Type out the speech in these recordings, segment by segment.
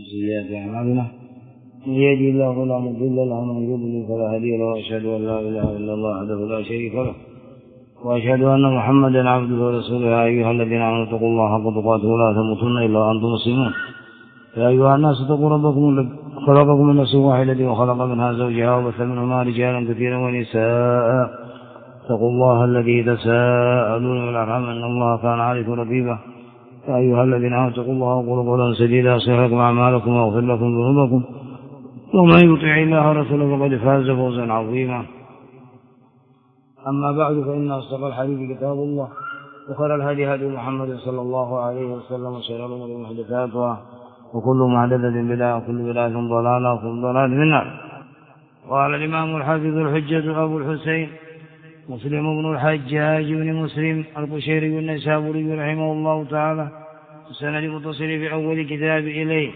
سيئات أعمالنا من يهده الله فلا مضل له ومن يضلل فلا هادي له وأشهد أن لا إله إلا الله وحده لا شريك له وأشهد أن محمدا عبده ورسوله. يا أيها الذين آمنوا اتقوا الله حق تقاته ولا تموتن إلا وأنتم مسلمون. يا أيها الناس اتقوا ربكم الذي خلقكم من نفس واحدة وخلق منها زوجها وبث منهما رجالا كثيرا ونساء. اتقوا الله الذي تساءلون بالأرحام إن الله كان عليكم رقيبا. يا أيها الذين آمنوا اتقوا الله وقولوا قولا سديدا يصلح لكم أعمالكم ويغفر لكم ذنوبكم ومن يطع الله ورسوله فقد فاز فوزا عظيما. أما بعد فإن أصدق الحديث كتاب الله وخير الهدي هدي محمد صلى الله عليه وسلم وشر الأمور محدثاتها وكل محدثة بدعة وكل بدعة ضلالة وكل ضلالة في النار. قال الإمام الحافظ الحجة أبو الحسين مسلم بن الحجاج بن مسلم القشيري النيسابوري رحمه الله تعالى سند متصل في أول كتاب إليه.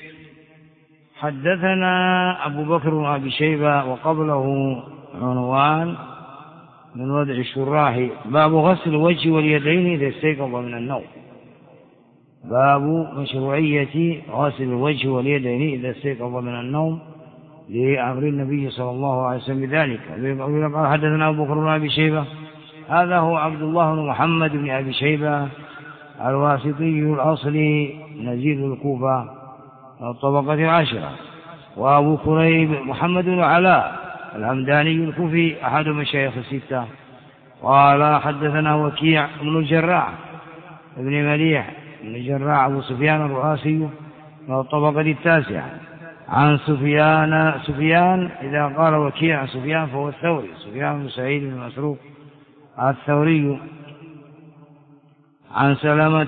حدثنا أبو بكر بن أبي شيبة وقبله عنوان من وضع الشراح باب غسل الوجه واليدين إذا استيقظ من النوم. باب مشروعية غسل الوجه واليدين إذا استيقظ من النوم لأمر النبي صلى الله عليه وسلم بذلك. حدثنا أبو بكر بن أبي شيبة هذا هو عبد الله بن محمد بن أبي شيبة الواسطي الأصلي نزيل الكوفة الطبقة العاشرة. وأبو كريب محمد بن علاء الهمداني الكوفي أحد مشايخ الستة. قال حدثنا وكيع بن الجراح ابن مليح بن الجراح أبو سفيان الرؤاسي من الطبقة التاسعة عن سفيان إذا قال وكيع عن سفيان فهو الثوري سفيان بن سعيد بن مسروق الثوري عن سلمة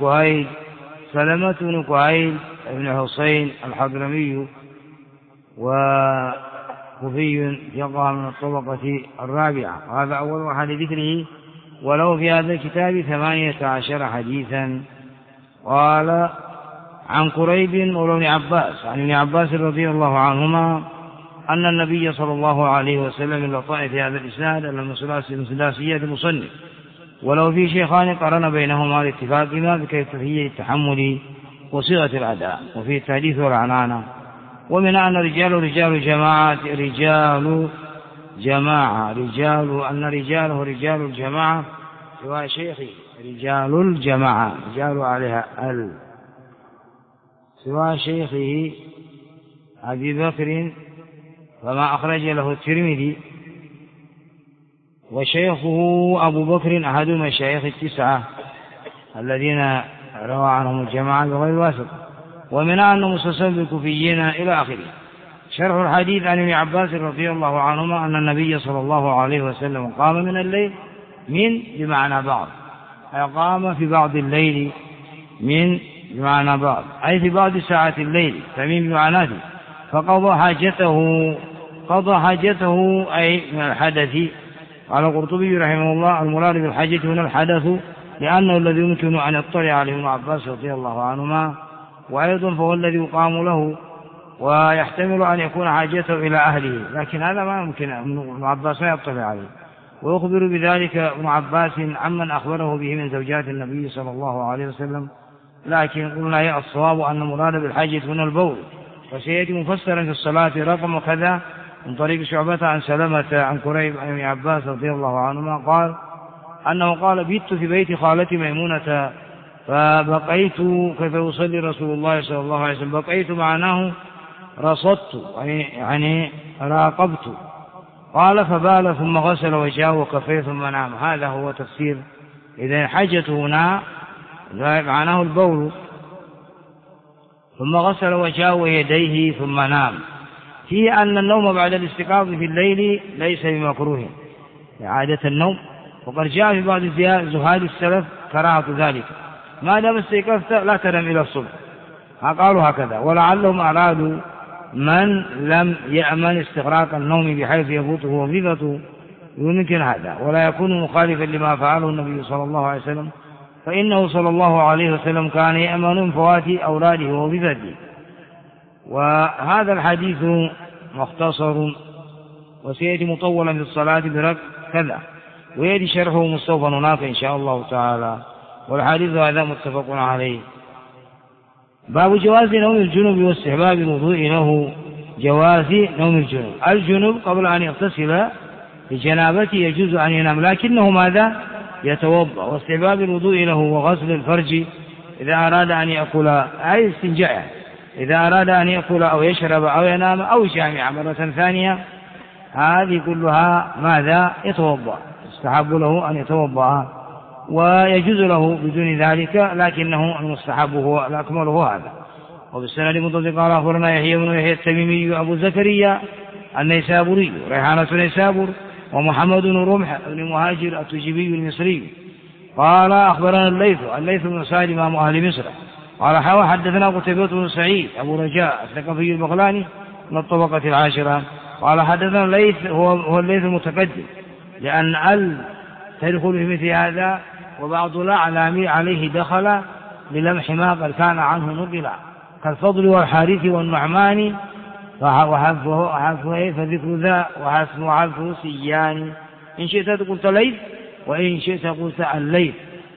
بن كهيل بن حسين الحضرمي وكوفي يقع من الطبقة الرابعة. هذا أول واحد ذكره ولو في هذا الكتاب 18 حديثا. قال عن كريب مولى ابن عباس عن ابن عباس رضي الله عنهما أن النبي صلى الله عليه وسلم لطائف في هذا الإسناد من ثلاثية المصنف ولو في شيخان قرن بينهما لاتفاقهما بكيفية التحمل وصيغة الأداء وفي التحديث والعنانة. ومن أن رجال رجال الجماعة سواء شيخي رجال الجماعة رجال عليها سواء شيخه أبي بكر فما أخرج له الترمذي وشيخه أبو بكر أحد المشايخ التسعة الذين روى عنهم الجماعة بغير واسطة. ومن أن مسلسل بالكوفيين إلى آخره. شرح الحديث عن ابن عباس رضي الله عنهما أن النبي صلى الله عليه وسلم قام من الليل من بمعنى بعض أي قام في بعض الليل من بمعنى بعض أي في بعض ساعات الليل فمن بمعناته فقضى حاجته أي من الحدث. قال القرطبي رحمه الله المراد بالحاجة هنا الحدث لأنه الذي يمكن أن يطلع عليه ابن عباس رضي الله عنهما وأيضا فهو الذي يقام له ويحتمل أن يكون حاجته إلى أهله لكن هذا ما يمكن ابن عباس ما يطلع عليه. ويخبر بذلك ابن عباس عمن أخبره به من زوجات النبي صلى الله عليه وسلم. لكن قلنا هي الصواب أن المراد بالحاجة هنا البول وسيأتي مفسرا في الصلاة رقم كذا من طريق شعبة عن سلمة عن كريب عن ابن عباس رضي الله عنهما قال أنه قال بيت في بيت خالتي ميمونة فبقيت كيف يصلي رسول الله صلى الله عليه وسلم بقيت معناه رصدت يعني راقبت. قال فبال ثم غسل وجهه وكفيه ثم نام. هذا هو تفسير إذا حاجته هنا معناه البول ثم غسل وجهه ويديه ثم نام. فيه أن النوم بعد الاستيقاظ في الليل ليس بمكروه إعادة النوم وقد جاء في بعض زهاد السلف كراهة ذلك ما دام استيقظت لا تنام إلى الصبح قالوا هكذا. ولعلهم أرادوا من لم يأمن استغراق النوم بحيث يفوته وظيفته يمكن هذا ولا يكون مخالفا لما فعله النبي صلى الله عليه وسلم فإنه صلى الله عليه وسلم كان يأمن من فوات أولاده ووظيفته. وهذا الحديث مختصر وسيأتي مطولا في الصلاة برك كذا ويأتي شرحه مستوفى هناك إن شاء الله تعالى. والحديث هذا متفق عليه. باب جواز نوم الجنب واستحباب الوضوء له. جواز نوم الجنب، الجنب قبل أن يغتسل لجنابته يجوز أن ينام، لكنه ماذا؟ يتوضأ. واستحباب الوضوء له وغسل الفرج إذا أراد أن يأكل، أي استنجاء، إذا أراد أن يأكل أو يشرب أو ينام أو يجامع مرة ثانية، هذه كلها ماذا؟ يتوضأ. يستحب له أن يتوضأ ويجوز له بدون ذلك، لكنه المستحب هو الأكمل هو هذا. وبالسند المتصل قال أخبرنا يحيى بن يحيى التميمي أبو زكريا النيسابوري ريحانة نيسابور، ومحمد بن رمح بن مهاجر التجيبي المصري قال أخبرنا الليث بن سعد إمام أهل مصر قال حدثنا قتيبة بن سعيد أبو رجاء الثقفي البغلاني من الطبقة العاشرة قال حدثنا الليث هو الليث المتقدم، لأن تدخل في مثل هذا، وبعض الأعلام عليه دخل للمح ما قد كان عنه نقلا كالفضل والحارث والنعمان، وحذفه فذكر ذا وحذفه سيان. إن شئت قلت ليث، وإن شئت قلت الليث.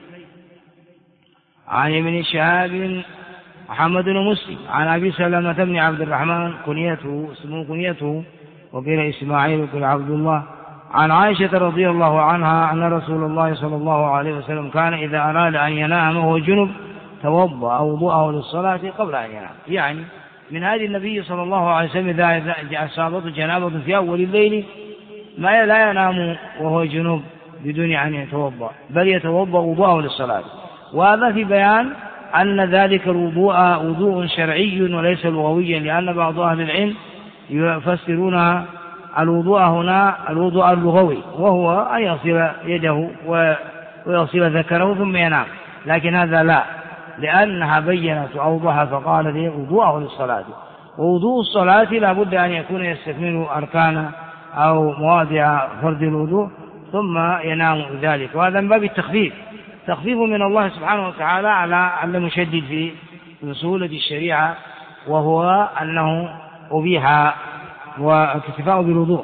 عن ابن شهاب محمد بن مسلم عن أبي سلمة بن عبد الرحمن اسمه كنيته وقيل إسماعيل وقيل عبد الله، عن عائشة رضي الله عنها أن رسول الله صلى الله عليه وسلم كان إذا أراد أن ينام وهو جنب توضأ وضوءه للصلاة قبل أن ينام. يعني من هذه النبي صلى الله عليه وسلم إذا أصابته جنابة في أول الليل ما لا ينام وهو جنوب بدون أن يتوضأ، بل يتوضأ وضوءه للصلاة. وهذا في بيان أن ذلك الوضوء وضوء شرعي وليس لغويا، لأن بعض أهل العلم يفسرون الوضوء هنا الوضوء اللغوي، وهو أن يغسل يده ويغسل ذكره ثم ينام، لكن هذا لا، لأنها بينت وأوضحت فقال لي وضوءه للصلاة. ووضوء الصلاة لا بد أن يكون يستكمل أركان أو مواضع فرض الوضوء ثم ينام ذلك. وهذا من باب التخفيف، تخفيف من الله سبحانه وتعالى على المشدد في سهولة الشريعة، وهو أنه أبيح واكتفاء بالوضوء،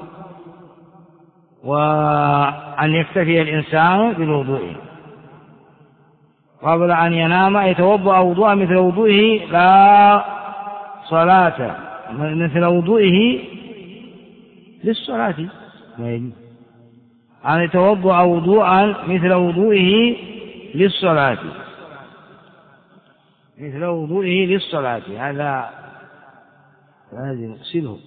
وأن يكتفي الإنسان بالوضوء قبل أن ينام، يتوضأ وضوءا مثل وضوئه لا صلاة، مثل وضوئه للصلاة، أن يتوضأ وضوءا مثل وضوئه للصلاة، مثل وضوئه للصلاة. هذا لازم نغسله.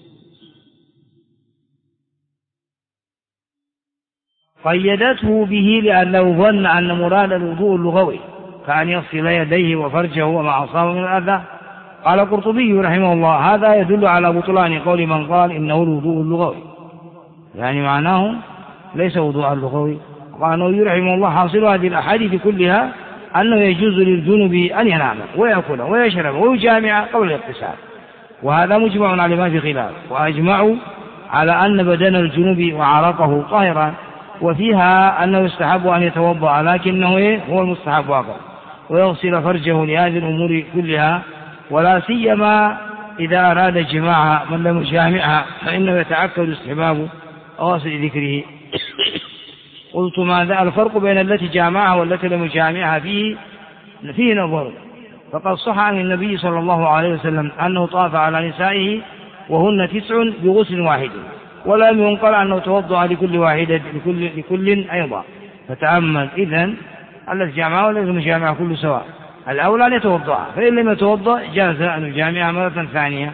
قيدته به لأنه ظن أن مراد الوضوء اللغوي كأن يغسل يديه وفرجه وما أصابه من الأذى. قال القرطبي رحمه الله هذا يدل على بطلان قول من قال إنه الوضوء اللغوي، يعني معناه ليس وضوء اللغوي. قال النووي رحمه الله حاصل هذه الأحاديث كلها أنه يجوز للجنب أن ينام ويأكل ويشرب ويجامع قبل الاغتسال، وهذا مجمع على ما في خلاف، وأجمعوا على أن بدن الجنب وعرقه طاهرا، وفيها أنه يستحب أن يتوضأ، لكنه هو المستحب أقل، ويغسل فرجه لهذه الأمور كلها، ولا سيما إذا أراد جماع من لم يجامعها فإنه يتعكد استحباب غسل ذكره. قلت ماذا الفرق بين التي جامعها والتي لم يجامعها؟ فيه نظر. فقد صح عن النبي صلى الله عليه وسلم أنه طاف على نسائه وهن 9 بغسل واحد، ولم ينقل أنه توضأ لكل واحدة لكل أيضا. فتأمل إذن التي جامعها والتي لم يجامعها كل سواء، الأولى أن يتوضأ، فإن لم يتوضأ جاز أن يجامعها مرة ثانية.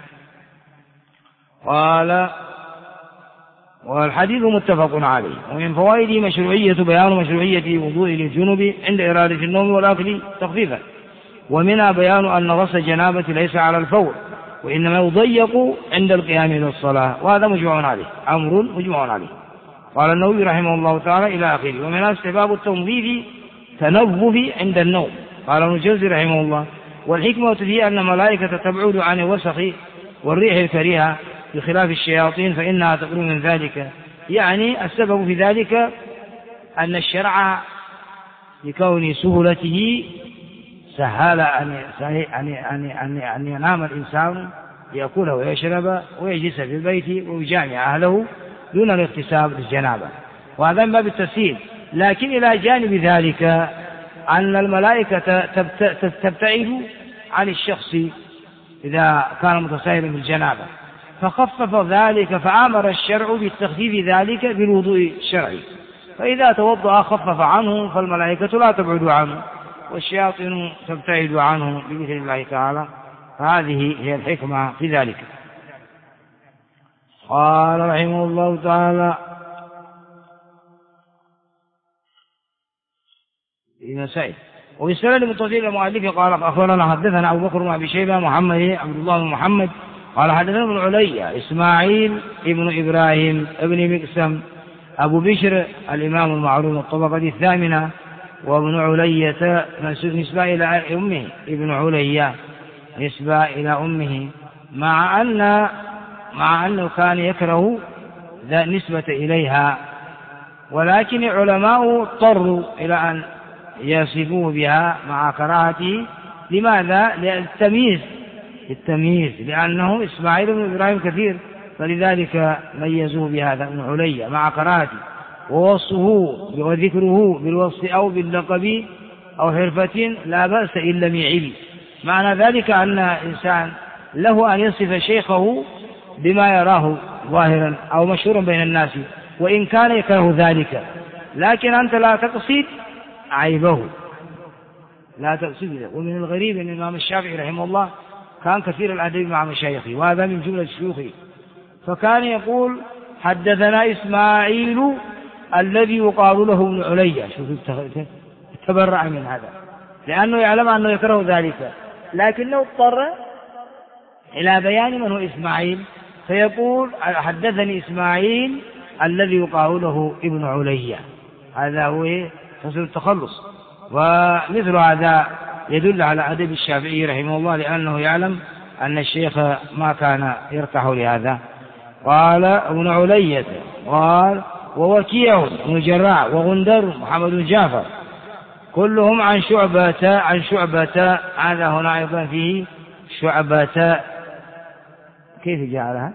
قال والحديث متفق عليه. ومن فوائده بيان مشروعية وضوء للجنب عند إرادة النوم والأكل تخفيفا، ومنها بيان أن غسل الجنابة ليس على الفور، وإنما يضيق عند القيام إلى الصلاة، وهذا مجمع عليه، أمر مجمع عليه. قال النووي رحمه الله تعالى إلى آخره. ومنها استحباب التنظيف عند النوم. قال ابن الجوزي رحمه الله والحكمة فيه أن الملائكة تبعد عن الوسخ والريح الكريهة بخلاف الشياطين فإنها تقرب من ذلك. يعني السبب في ذلك أن الشرع لكون سهولته سهل أن ينام الإنسان يأكل ويشرب ويجلس في البيت ويجامع أهله دون الاغتسال للجنابة، وهذا من باب التسهيل. لكن إلى جانب ذلك أن الملائكة تبتعد عن الشخص إذا كان متساهلا بالجنابة، فخفف ذلك، فآمر الشرع بالتخفيف ذلك بالوضوء الشرعي، فإذا توضأ خفف عنه، فالملائكة لا تبعد عنه والشياطين تبتعد عنه بإذن الله تعالى، فهذه هي الحكمة في ذلك. قال رحمه الله تعالى في مسائل. وفي سند المتصل المؤلف قال أخبرنا حدثنا أبو بكر بن أبي شيبة محمد عبد الله بن محمد قال حدثنا ابن علي إسماعيل ابن إبراهيم ابن مقسم أبو بشر الإمام المعروف الطبقة الثامنة، وابن علية نسبة إلى أمه، ابن علية نسبة إلى أمه، مع أنه كان يكره ذا نسبة إليها، ولكن علماء اضطروا إلى أن يصفوه بها مع كراهته. لماذا؟ للتمييز، لأنه إسماعيل بن إبراهيم كثير، فلذلك ميزوه بهذا ابن علية مع كراهته، ووصفه وذكره بالوصف أو باللقب أو حرفة لا بأس إن لم يعب. معنى ذلك أن إنسان له أن يصف شيخه بما يراه ظاهرا أو مشهورا بين الناس، وإن كان يكره ذلك، لكن أنت لا تقصد عيبه، لا تقصد. ومن الغريب أن الإمام الشافعي رحمه الله كان كثير الأدب مع مشايخه، وهذا من جملة شيوخه، فكان يقول حدثنا إسماعيل الذي يقال له ابن علية. شوف تبرع من هذا، لأنه يعلم أنه يكره ذلك، لكنه اضطر إلى بيان من هو إسماعيل، فيقول حدثني إسماعيل الذي يقال له ابن علية. هذا هو حسن التخلص، ومثل هذا يدل على أدب الشافعي رحمه الله، لأنه يعلم أن الشيخ ما كان يرتاح لهذا. قال ابن علية قال ووكيع بن الجراح وغندر محمد بن جعفر كلهم عن شعبة. هذا هنا أيضا فيه شعبة، كيف جعلها؟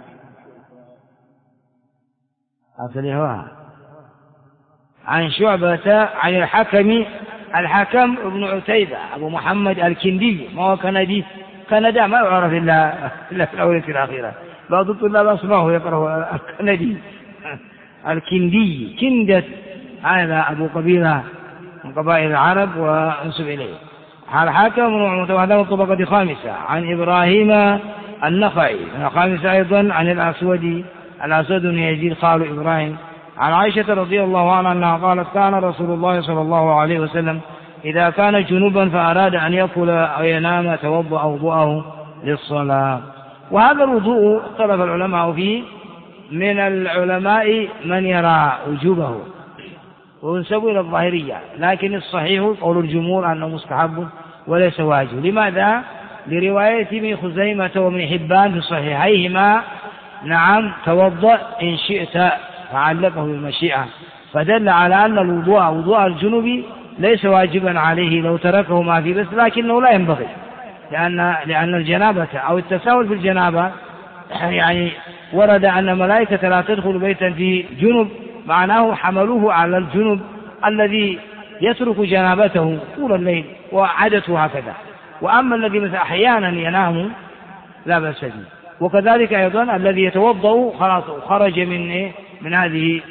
أصلها عن شعبة عن الحكم ابن عتيبة أبو محمد الكندي، ما هو كندا ما يعرف إلا في الأولى الأخيرة، بعض الطلاب أصبحوا يقرأوا الكندي الكندي كندة، هذا أبو قبيلة من قبائل العرب وانسب إليه. الحكم هذا من الطبقة الخامسة عن إبراهيم النخعي الخامسة أيضا عن الأسود بن يزيد خال إبراهيم عن عائشة رضي الله عنها أنها قالت كان رسول الله صلى الله عليه وسلم إذا كان جنوبا فأراد أن يأكل أو ينام توضأ وضوءه للصلاة. وهذا الوضوء اختلف العلماء فيه، من العلماء من يرى وجوبه وينسب إلى الظاهرية، لكن الصحيح قول الجمهور أنه مستحب وليس واجب. لماذا؟ لرواية ابن خزيمة وابن حبان في صحيحيهما نعم توضأ إن شئت، فعلقه بالمشيئة، فدل على أن وضوء الجنوب ليس واجبا عليه لو تركه ما في بس، لكنه لا ينبغي، لأن الجنابة أو التساهل في الجنابة يعني ورد أن ملائكة لا تدخل بيتا في جنب، معناه حملوه على الجنب الذي يترك جنابته طول الليل وعادته هكذا. وأما الذي مثل أحيانا ينام لا بأس به. وكذلك أيضا الذي يتوضأ خلاص خرج من هذه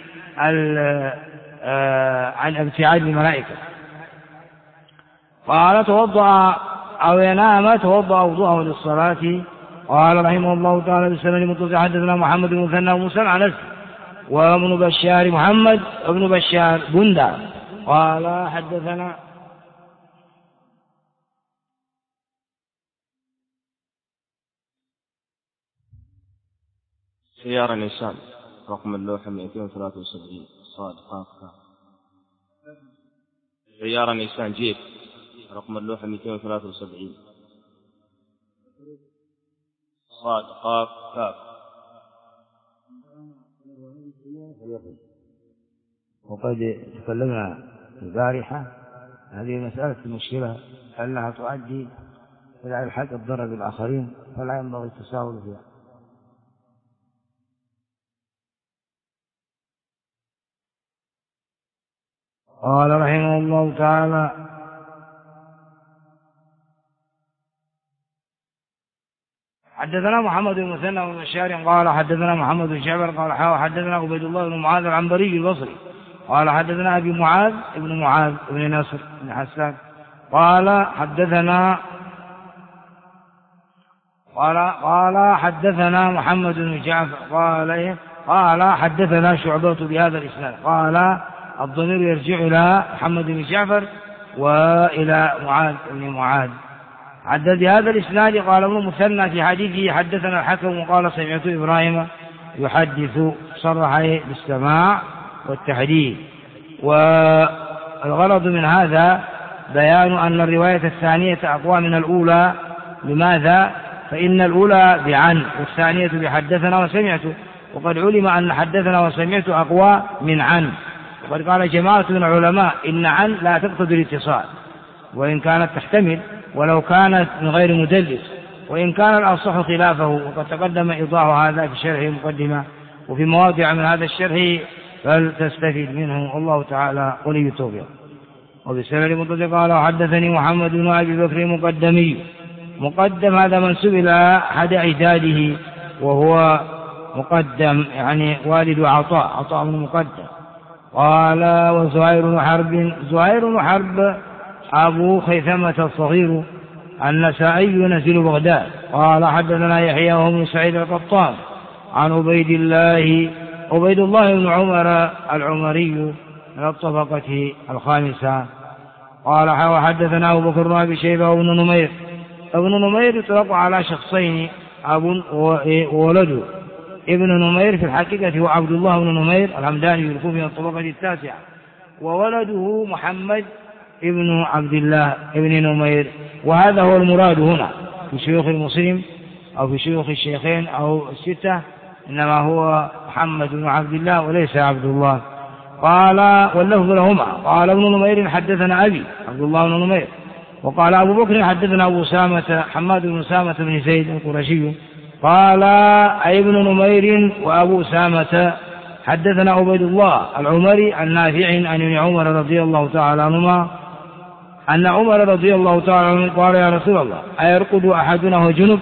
عن ابتعاد الملائكة. قال توضأ أو ينام توضأ وضوءه للصلاة. قال رحمه الله تعالى بالسند المتصل حدثنا محمد بن مثنى وموسى عنس وابن بشار محمد ابن بشار بندى قال حدثنا سيارة الإنسان رقم اللوحة 273 صاد قاف كاف. سيارة الإنسان جيب رقم اللوحة 273 صاد قاف كاف. وقد تكلمنا البارحة هذه مسألة المشكلة أنها تؤدي إلى الحق الضرر بالآخرين، فلا ينبغي التساهل فيها. قال رحمه الله تعالى حدثنا محمد بن مثنى بن بشار قال حدثنا محمد بن جعفر قال حدثنا عبيد الله بن معاذ العنبري البصري قال حدثنا أبي معاذ بن نصر بن حسان قال حدثنا محمد بن جعفر قال حدثنا شعبة بهذا الإسناد. قال الضمير يرجع إلى محمد بن جعفر وإلى معاذ بن معاذ. عدد هذا الإسناد قال ابن مثنى في حديثه حدثنا الحكم وقال سمعت إبراهيم يحدث، صرح بالسماع والتحديث. والغرض من هذا بيان أن الرواية الثانية أقوى من الأولى. لماذا؟ فإن الأولى بعن والثانية بحدثنا وسمعت، وقد علم أن حدثنا وسمعت أقوى من عن. وقد قال جماعة من العلماء إن عن لا تقتضي الاتصال وإن كانت تحتمل ولو كانت من غير مدلس، وإن كان الأصح خلافه، وقد تقدم إيضاح هذا في شرح مقدمة وفي مواضع من هذا الشرح فلتستفيد منه. الله تعالى ولي التوفيق. وبسند متصل قال حدثني محمد بن أبي بكر مقدم هذا منسوب إلى أحد أجداده وهو مقدم يعني والد عطاء بن مقدم. قال وزهير بن حرب أبو خيثمة الصغير النسائي ينزل بغداد. قال حدثنا يحيى وهو سعيد القطان عن عبيد الله بن عمر العمري من الطبقة الخامسة. قال وحدثنا أبو بكر بن أبي شيبة وابن نمير. ابن نمير يطلق على شخصين، أب وولده. ابن نمير في الحقيقة هو عبد الله بن نمير الحمداني الكوفي من الطبقة التاسعة، وولده محمد ابن عبد الله ابن نمير. وهذا هو المراد هنا في شيوخ المسلم أو في شيوخ الشيخين أو الستة، إنما هو محمد بن عبد الله وليس عبد الله. قال واللفظ لهما. قال ابن نمير حدثنا أبي عبد الله بن نمير. وقال أبو بكر حدثنا أبو سامة حماد بن سامة بن زيد القرشي. قال أي ابن نمير وأبو سامة حدثنا عبيد الله العمري النافع عن ابن عمر رضي الله تعالى عنهما أن عمر رضي الله تعالى عنه قال يا رسول الله أيرقد أحدنا وهو جنب؟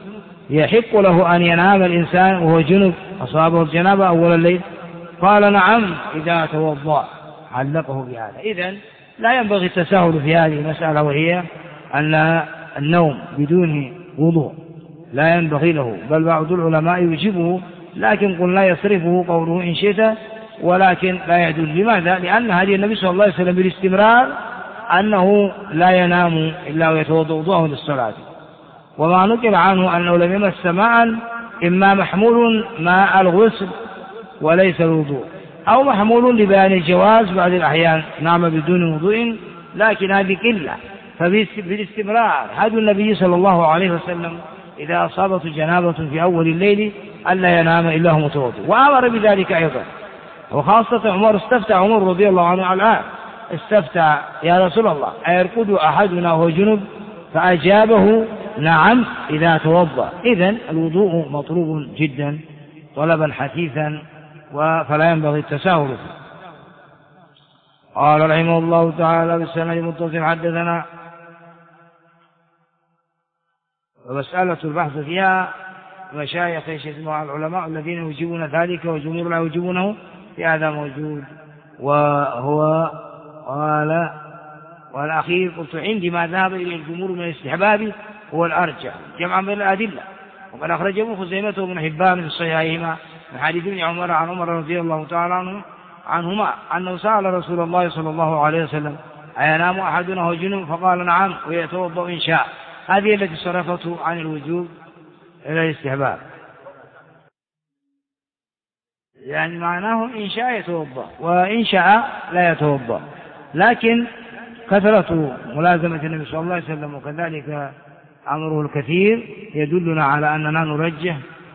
يحق له أن ينام الإنسان وهو جنب أصابه الجنابة أول الليل؟ قال نعم إذا توضأ. علقه بهذا. إذن لا ينبغي التساهل في هذه المسألة، وهي أن النوم بدون وضوء لا ينبغي له، بل بعض العلماء يجيبه، لكن قل لا يصرفه قوله إن شئت، ولكن لا يدل. لماذا؟ لأن هذه النبي صلى الله عليه وسلم بالاستمرار أنه لا ينام إلا ويتوضأ وضوءه للصلاة. وما نقل عنه أنه لم يمس ماء إما محمول ماء الغسل وليس الوضوء، أو محمول لبيان الجواز بعض الأحيان نام بدون وضوء، لكن هذه قلة. فبالاستمرار هذا النبي صلى الله عليه وسلم إذا أصابت جنابة في أول الليل ألا ينام إلا هو متوضئ، وأمر بذلك أيضا. وخاصة عمر استفتى عمر رضي الله عنه الآن استفتى يا رسول الله أيرقد أحدنا وهو جنب؟ فأجابه نعم إذا توضأ. إذن الوضوء مطلوب جدا طلبا حثيثا، فلا ينبغي التساهل فيه. قال رحمه الله تعالى بالسند المتصل حدثنا. ومسألة البحث فيها مشايخ يجتمع العلماء الذين يجيبون ذلك والجمهور لا يجيبونه، في هذا موجود. وهو قال والأخير قلت عندي ما ذهب إلى الجمهور من الاستحباب هو الأرجح جمعا بين الأدلة. وقد أخرج ابن خزيمة وابن حبان في صحيحيهما من حديث ابن عمر عن عمر رضي الله تعالى عنهما أنه سأل رسول الله صلى الله عليه وسلم أينام أحدنا وهو جنب؟ فقال نعم ويتوضأ إن شاء. هذه التي صرفته عن الوجوب إلى الاستحباب، يعني معناه إن شاء يتوضأ وإن شاء لا يتوضأ. لكن كثرة ملازمة النبي صلى الله عليه وسلم وكذلك أمره الكثير يدلنا على أننا نرجح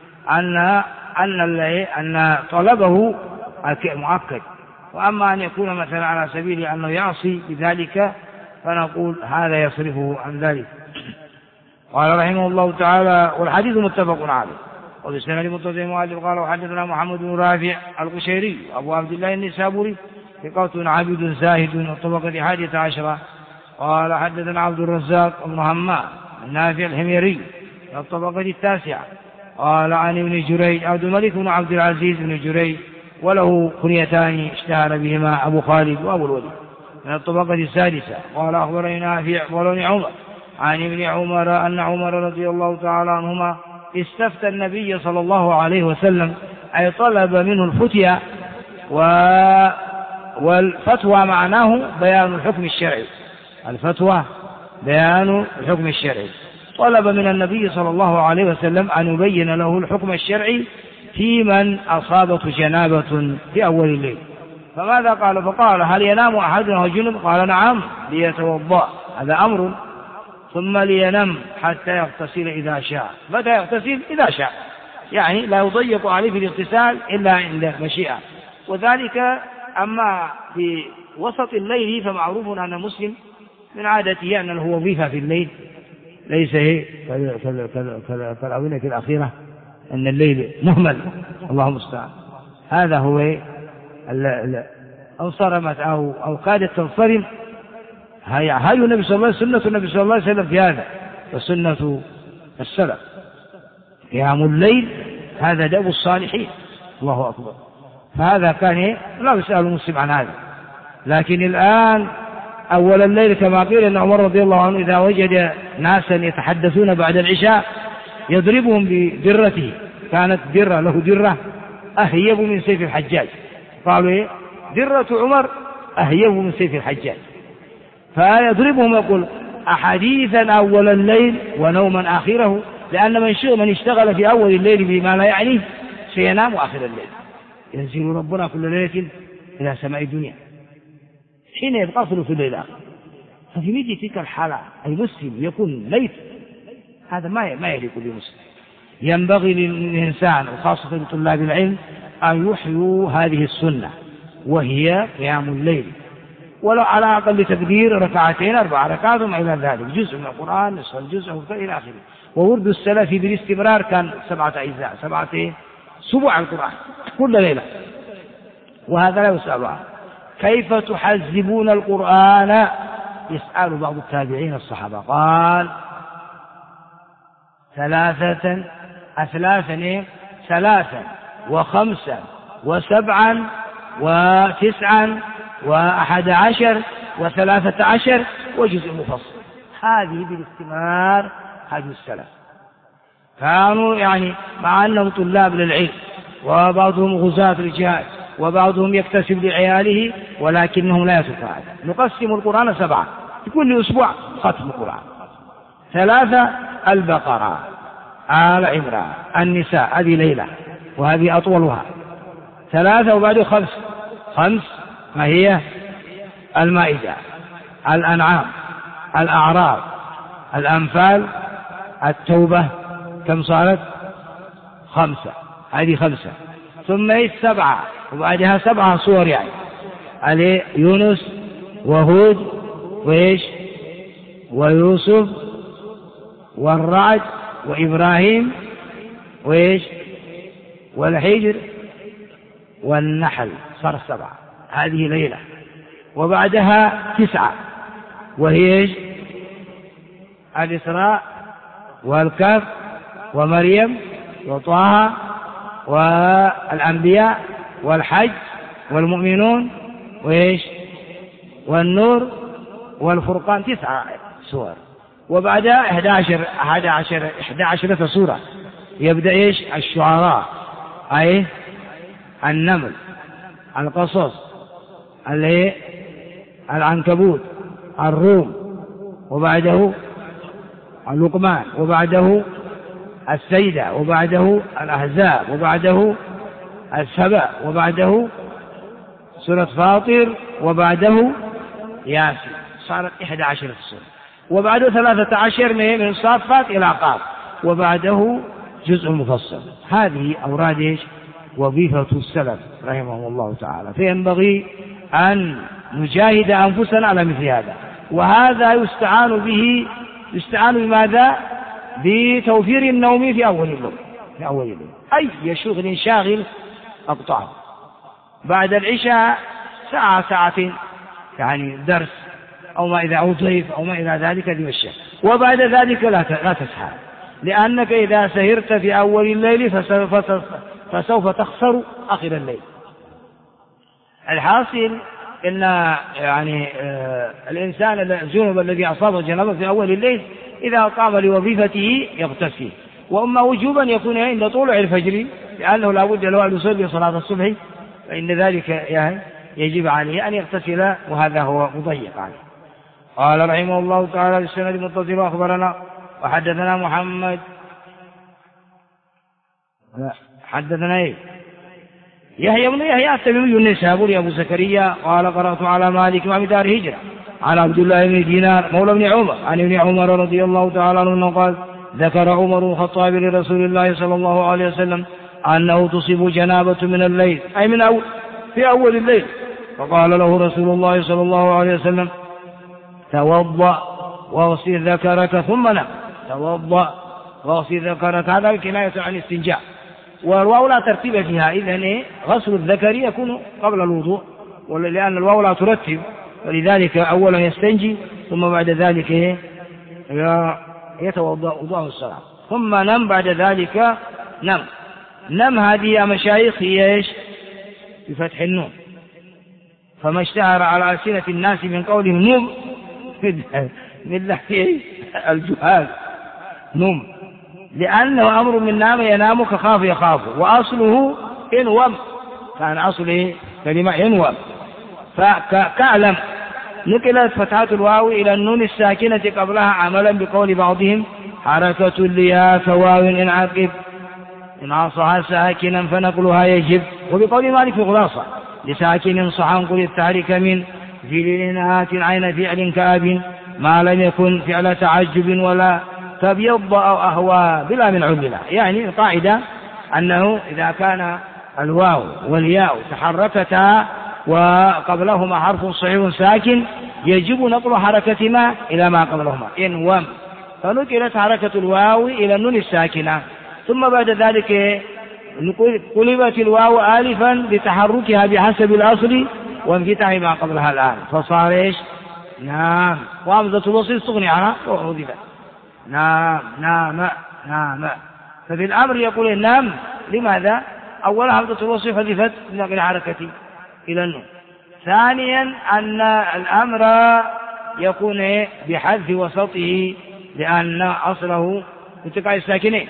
أن طلبه مؤكد. وأما أن يكون مثلا على سبيل أنه يعصي بذلك فنقول هذا يصرفه عن ذلك. قال رحمه الله تعالى والحديث متفق عليه. وبسند متصل مؤلف قال وحدثنا محمد بن رافع القشيري أبو عبد الله النسابوري ثقة عبد زاهد من الطبقة 11. قال حدثنا عبد الرزاق بن همام النافع الحميري الطبقة التاسعة. قال عن ابن جريج عبد الملك بن عبد العزيز بن جريج، وله كنيتان اشتهر بهما أبو خالد وأبو الوليد، من الطبقة السادسة. قال أخبرني نافع أخبرني عمر عن ابن عمر أن عمر رضي الله تعالى عنهما استفتى النبي صلى الله عليه وسلم، أي طلب منه الفتيا، والفتوى معناه بيان الحكم الشرعي، الفتوى بيان الحكم الشرعي. طلب من النبي صلى الله عليه وسلم أن يبين له الحكم الشرعي في من أصابته جنابة في أول الليل. فماذا قال؟ فقال: هل ينام أحدنا وهو جنب؟ قال: نعم، ليتوضأ، هذا أمر، ثم لينم حتى يغتسل إذا شاء. متى يغتسل؟ إذا شاء، يعني لا يضيق عليه في الاغتسال إلا عند مشيئة. وذلك أما في وسط الليل فمعروف أن المسلم من عادته أن له وظيفة في الليل، ليس هي كالأونة الأخيرة أن الليل مهمل، الله المستعان. هذا هو أو صرمت أو كادت تنصرم. هاي النبي صلى الله عليه وسلم، سنة النبي صلى الله عليه وسلم في هذا، وسنة السلف قيام الليل، هذا دأب الصالحين، الله أكبر. فهذا كان لا يسأل المسلم عن هذا. لكن الآن أول الليل كما قيل أن عمر رضي الله عنه إذا وجد ناسا يتحدثون بعد العشاء يضربهم بدرته، كانت درة له درة أهيب من سيف الحجاج، قالوا إيه؟ درة عمر أهيب من سيف الحجاج. فيضربهم يقول: أحاديثا أول الليل ونوما آخره، لأن من اشتغل في أول الليل بما لا يعنيه سينام آخر الليل. ينزل ربنا كل ليلة إلى سماء الدنيا حين يبقى ثلث الليل الآخر. ففي مثل تلك الحالة المسلم يكون ليث، هذا ما يليق بالمسلم. ينبغي للإنسان وخاصة لطلاب العلم أن يحيوا هذه السنة، وهي قيام الليل، ولو على أقل تقدير 2 4 ركعات وما إلى ذلك، جزء من القرآن، نصف الجزء إلى آخره. وورد السلف بالاستمرار كان 7 أجزاء، 7 سبع القرآن كل ليلة، وهذا لا يسأل عنه. كيف تحزبون القرآن؟ يسأل بعض التابعين الصحابة، قال: 3 و5 و7 و9 و11 و13 وجزء مفصل. هذه بالاستمرار هذه السلف كانوا يعني مع أنهم طلاب للعلم، وبعضهم غزاة الجهاد، وبعضهم يكتسب لعياله، ولكنهم لا يتركون هذا. نقسم القرآن 7 في كل أسبوع ختم القرآن. 3 البقرة، آل عمران، النساء، هذه ليلة وهذه أطولها. 3 وبعده 5 ما هي؟ المائدة، الأنعام، الأعراف، الأنفال، التوبة. كم صارت؟ 5، هذه 5. ثم 7 وبعدها 7 صور، يعني عليه يونس وهود ويوسف والرعد وإبراهيم والحجر والنحل، صار 7. هذه ليلة. وبعدها 9 وهي الإسراء والكهف ومريم وطه والأنبياء والحج والمؤمنون والنور والفرقان، 9 سور. وبعدها 11 سورة. يبدأ الشعراء، أي النمل، القصص، العنكبوت، الروم، وبعده اللقمان، وبعده السيدة، وبعده الأحزاب، وبعده السبأ، وبعده سورة فاطر، وبعده ياسين. صارت 11 سورة. وبعده 13 من الصافات إلى قاف، وبعده جزء مفصل. هذه أوراد وظيفة السلف رحمه الله تعالى. فينبغي أن نجاهد أنفسنا على مثل هذا. وهذا يستعان بماذا؟ بتوفير النوم في أول الليل. أي شغل شاغل أقطعه. بعد العشاء 1 2 يعني درس أو ما إذا أو ضيف أو ما إلى ذلك يمشي. وبعد ذلك لا تسهر. لأنك إذا سهرت في أول الليل فسوف تخسر آخر الليل. الحاصل إن يعني الإنسان الجنب الذي أصابه جنابه في أول الليل إذا قام لوظيفته يغتسل، وأما وجوبا يكون عند طلوع الفجر، لأنه لا بد له أن يصلي صلاة الصبح، فإن ذلك يعني يجب عليه أن يغتسل، وهذا هو مضيق عليه. قال رحمه الله تعالى بالسند متصل أخبرنا وحدثنا محمد حدثنا يحيى بن يحيى التميمي النسابوري أبو زكريا قال قرأت على مالك إمام دار الهجرة عن عبد الله بن دينار مولى بن عمر عن ابن عمر رضي الله تعالى عنه قال ذكر عمر بن الخطاب لرسول الله صلى الله عليه وسلم أنه تصيب جنابة من الليل، أي في أول الليل، فقال له رسول الله صلى الله عليه وسلم توضأ واغسل ذكرك ثم نم. توضأ واغسل ذكرك، هذا كناية عن استنجاء، والواو لا ترتيب فيها، إذن غسل الذكر يكون قبل الوضوء، لأن الواو لا ترتب، ولذلك أولا يستنجي ثم بعد ذلك يتوضأ وضوء الصلاة، ثم نم بعد ذلك نم هذه يا مشايخ هي إيش؟ بفتح النون، فما اشتهر على ألسنة الناس من قولهم نم من لحية الجهال نم، لأنه أمر من نام ينام كخاف يخاف، وأصله إنوم، كان أصله كلمة إنوم، فكألم نقلت فتحة الواو إلى النون الساكنة قبلها عملا بقول بعضهم حركة لها كواو إن عقب إن عصها ساكنا فنقلها يجب، وبقول مالك في خلاصة لساكن صحا قل التحرك من في نهات عين فعل كأب ما لم يكن فعل تعجب ولا تبيض أو أهوى بلا من علمنا. يعني القاعدة أنه إذا كان الواو والياء تحركتا وقبلهما حرف صحيح ساكن يجب نقل حركتهما إلى ما قبلهما إنوم، فنقلت حركة الواو إلى النون الساكنة، ثم بعد ذلك قلبت الواو آلفا لتحركها بحسب الأصل وانفتح ما قبلها الآن، فصار إيش؟ نام، وهمزة الوصل تغني عنها وحذفت نام. ففي الأمر يقول نام، لماذا؟ أولا همزة الوصل حذفت لنقل حركتي إلى النون، ثانيا أن الأمر يكون بحذف وسطه لأن أصله التقاء الساكنين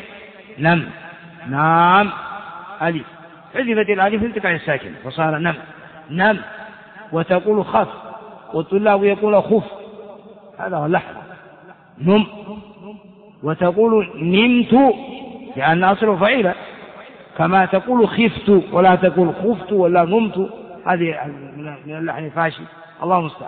نام ألف، حذفت الألف التقاء الساكن فصار نم، وتقول خف، والطلاب يقول خف، هذا هو اللحن، نم، وتقول نمت لأن أصله فعيلة، كما تقول خفت ولا تقول خفت ولا نمت، هذه من اللحن الفاشي، الله المستعان.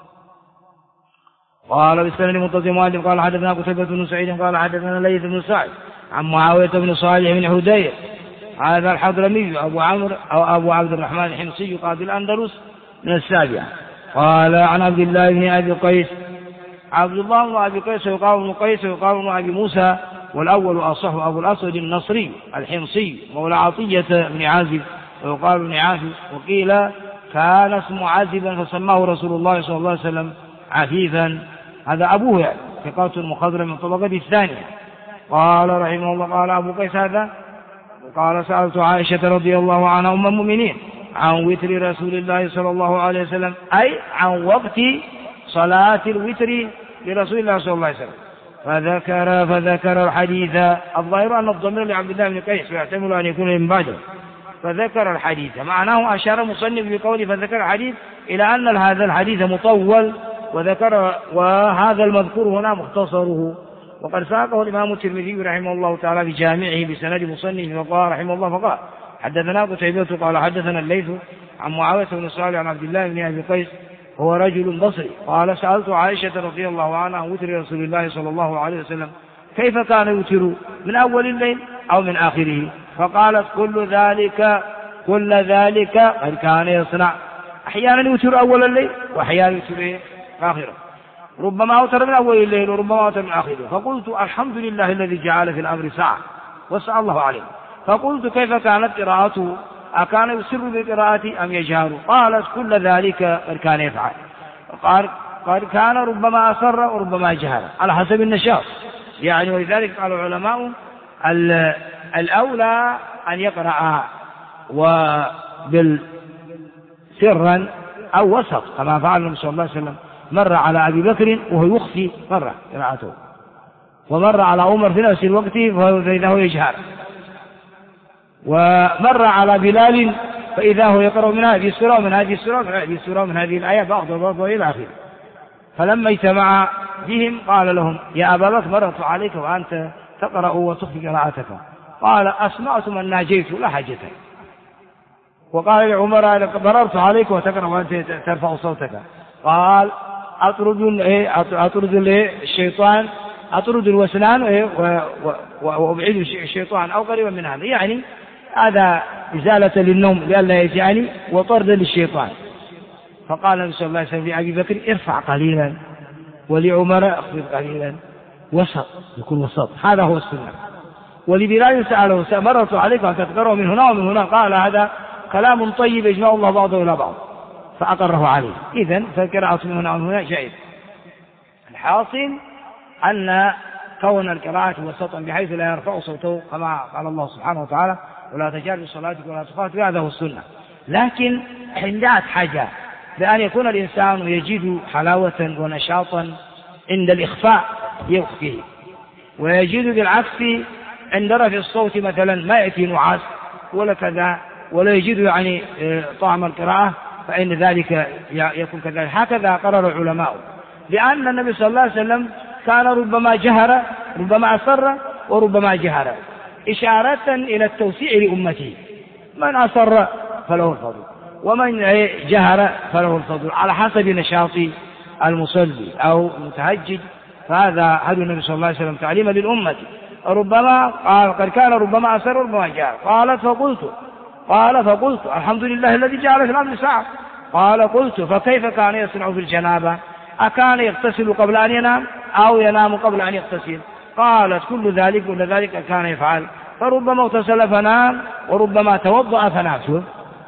قال بالسند المتصل مؤلف قال حدثنا قتيبة بن سعيد قال حدثنا ليث بن سعد عن معاوية بن صالح بن هدير هذا الحضرمي أبو عمرو أو أبو عبد الرحمن الحمصي قاضي الأندلس من السابعة. قال عن عبد الله بن أبي قيس، عبد الله بن أبي قيس ويقال بن قيس ويقال بن أبي موسى، والأول أصح أبو الأسود النصري الحمصي مولى عطية بن عازب ويقال بن عازب، وقيل كان اسمه عازبا فسماه رسول الله صلى الله عليه وسلم عفيفا، هذا أبوه يعني ثقة مخضرم من طبقة الثانية. قال رحمه الله قال أبو قيس هذا قال سألت عائشة رضي الله عنها أم المؤمنين عن وتر رسول الله صلى الله عليه وسلم، أي عن وقت صلاة الوتر لرسول الله صلى الله عليه وسلم، فذكر الحديث، الظاهر أن الضمير لعبد الله بن قيس ويحتمل أن يكون من بعده، فذكر الحديث، معناه أشار مصنف بقوله فذكر الحديث إلى أن هذا الحديث مطول وذكر، وهذا المذكور هنا مختصره، وقد ساقه الإمام الترمذي رحمه الله تعالى بجامعه بسند مصنف وقال رحمه الله فقال حدثنا قتيبة قال حدثنا الليث عن معاوية بن صالح عن عبد الله بن أبي قيس هو رجل بصري قال سألت عائشة رضي الله عنها عن وتر رسول الله صلى الله عليه وسلم كيف كان يوتر من أول الليل أو من آخره، فقالت كل ذلك قد كان يصنع، أحيانا يوتر أول الليل وأحيانا يوتر آخره، ربما أوتر من أول الليل وربما أوتر من آخره، فقلت الحمد لله الذي جعل في الأمر ساعة وسع الله عليه، فقلت كيف كانت قراءته، أكان يسر بقراءته أم يجهر، قالت كل ذلك قد كان يفعل، قال كان ربما أسر وربما جهر على حسب النشاط، يعني ولذلك قال العلماء الأولى أن يقرأ سرا أو وسط كما فعل النبي صلى الله عليه وسلم، مر على أبي بكر وهو يخفي مرة قراءته، ومر على عمر في نفس الوقت فإذا هو يجهر، ومر على بلال فإذا هو يقرأ من هذه السورة ومن هذه السورة ومن هذه السورة ومن هذه الآية بعض إلى آخره. فلما اجتمع بهم قال لهم يا أبا بكر مررت عليك وأنت تقرأ وتخفي قراءتك، قال أسمعتم أن ناجيت لا حاجة. وقال لعمر مررت عليك وتقرأ وأنت ترفع صوتك، قال أطرد الشيطان، أطرد الوسنان وأبعد الشيطان أو قريبا من هذا، يعني هذا إزالة للنوم لئلا يجعني وطرد للشيطان. فقال النبي صلى الله عليه وسلم لأبي بكر ارفع قليلا، ولعمر اخفض قليلا، وسط يكون وسط، هذا هو السنة. ولبلال سأله مررت عليك أن تقرأ من هنا ومن هنا، قال هذا كلام طيب يجمع الله بعضه إلى بعض، فأقره عليه. إذن فالقراءة من هنا ومن هنا جائز. الحاصل أن كون القراءة وسطا بحيث لا يرفع صوته كما قال الله سبحانه وتعالى ولا تجهر بصلاتك ولا تخافت، هذا هو السنة. لكن عندها حاجة بأن يكون الإنسان يجد حلاوة ونشاطا عند الإخفاء يخفيه، ويجد بالعكس عند رفع الصوت مثلا ما يأتي نعاس ولا كذا، ولا يجد يعني طعم القراءة، فإن ذلك يكون كذلك. هكذا قرر العلماء، لأن النبي صلى الله عليه وسلم كان ربما جهر ربما أسر وربما جهر، إشارة إلى التوسيع لأمته، من أسر فله الفضل ومن جهر فله الفضل على حسب نشاط المصلي أو المتهجد. فهذا هدي النبي صلى الله عليه وسلم تعليما للأمة. ربما قد كان ربما أسر وربما جهر. قال فقلت الحمد لله الذي جعل في الأمر ساعة. قال قلت فكيف كان يصنع في الجنابة؟ أكان يغتسل قبل أن ينام أو ينام قبل أن يغتسل؟ قالت كل ذلك كان يفعل، فربما اغتسل فنام وربما توضأ فنام.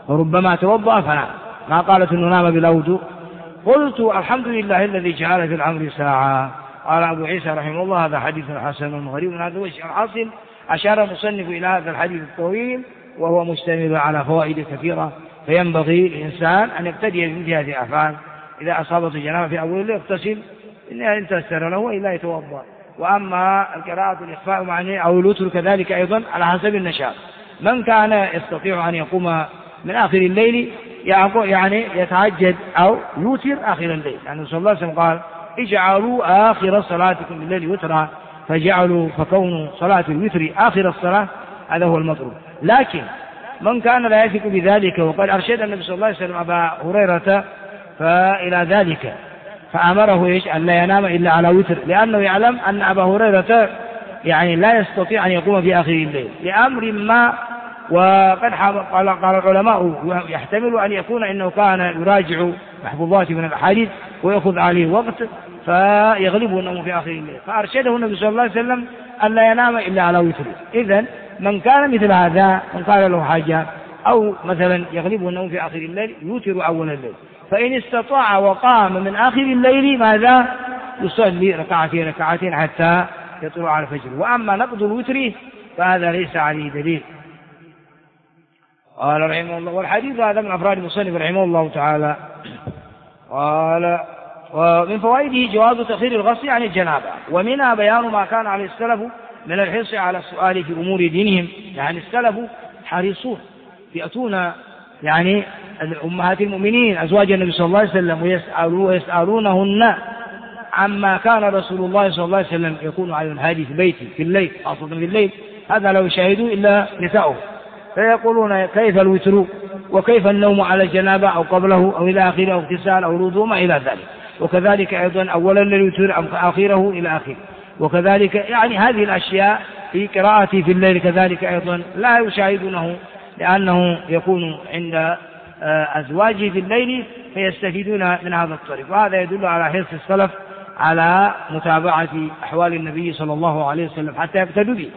ما قالت إنه نام بلا وضوء. قلت الحمد لله الذي جعل في الأمر ساعة. قال أبو عيسى رحمه الله هذا حديث حسن غريب من هذا الوجه. الحاصل أشار المصنف إلى هذا الحديث الطويل وهو مشتمل على فوائد كثيرة، فينبغي الإنسان أن يقتدي بمثل هذه الأفعال. إذا أصابت الجنابة في أول الليل يغتسل إن تيسر له وإلا يتوضأ. وأما القراءة الإخفاء معناه أو الوتر كذلك أيضا على حسب النشاط. من كان يستطيع أن يقوم من آخر الليل يعني يتعجد أو يوتر آخر الليل، يعني صلى الله عليه وسلم قال اجعلوا آخر صلاتكم بالليل وترا، فكون صلاة الوتر آخر الصلاة هذا هو المطلوب. لكن من كان لا يثق بذلك، وقد أرشد النبي صلى الله عليه وسلم أبا هريرة فإلى ذلك فأمره أن لا ينام إلا على وتر، لأنه يعلم أن أبا هريرة يعني لا يستطيع أن يقوم في آخر الليل لأمر ما. وقد قال العلماء يحتمل أن يكون إنه كان يراجع محفوظات من الأحاديث ويأخذ عليه وقت فيغلبه النوم في آخر الليل، فأرشده النبي صلى الله عليه وسلم أن لا ينام إلا على وتر. إذن من كان مثل هذا، من قال له حاجة أو مثلا يغلبه النوم في آخر الليل يوتر أول الليل، فإن استطاع وقام من آخر الليل ماذا؟ يصلي ركعتين حتى يطلع على الفجر. وأما نقض الوتر فهذا ليس عليه دليل. قال رحمه الله والحديث هذا من أفراد المصنف رحمه الله تعالى. قال ومن فوائده جواز تأخير الغسل عن الجنابة، ومنها بيان ما كان عليه السلف من الحرص على السؤال في أمور دينهم. يعني السلف حريصون يأتون يعني أمهات المؤمنين أزواج النبي صلى الله عليه وسلم ويسألونهن عما كان رسول الله صلى الله عليه وسلم يكون على الهادي في بيته في الليل، خاصة في الليل، هذا لا يشاهدوا إلا نساؤه، فيقولون كيف الوتر وكيف النوم على الجنابة أو قبله أو إلى آخره أو اغتسال أو الوضوء ما إلى ذلك. وكذلك أيضا أولا الوتر أو آخره إلى آخره. وكذلك يعني هذه الأشياء في قراءتي في الليل كذلك أيضا لا يشاهدونه، لأنه يكون عند أزواجه في الليل فيستفيدون من هذا الطريق. وهذا يدل على حرص السلف على متابعة أحوال النبي صلى الله عليه وسلم حتى يقتدوا به.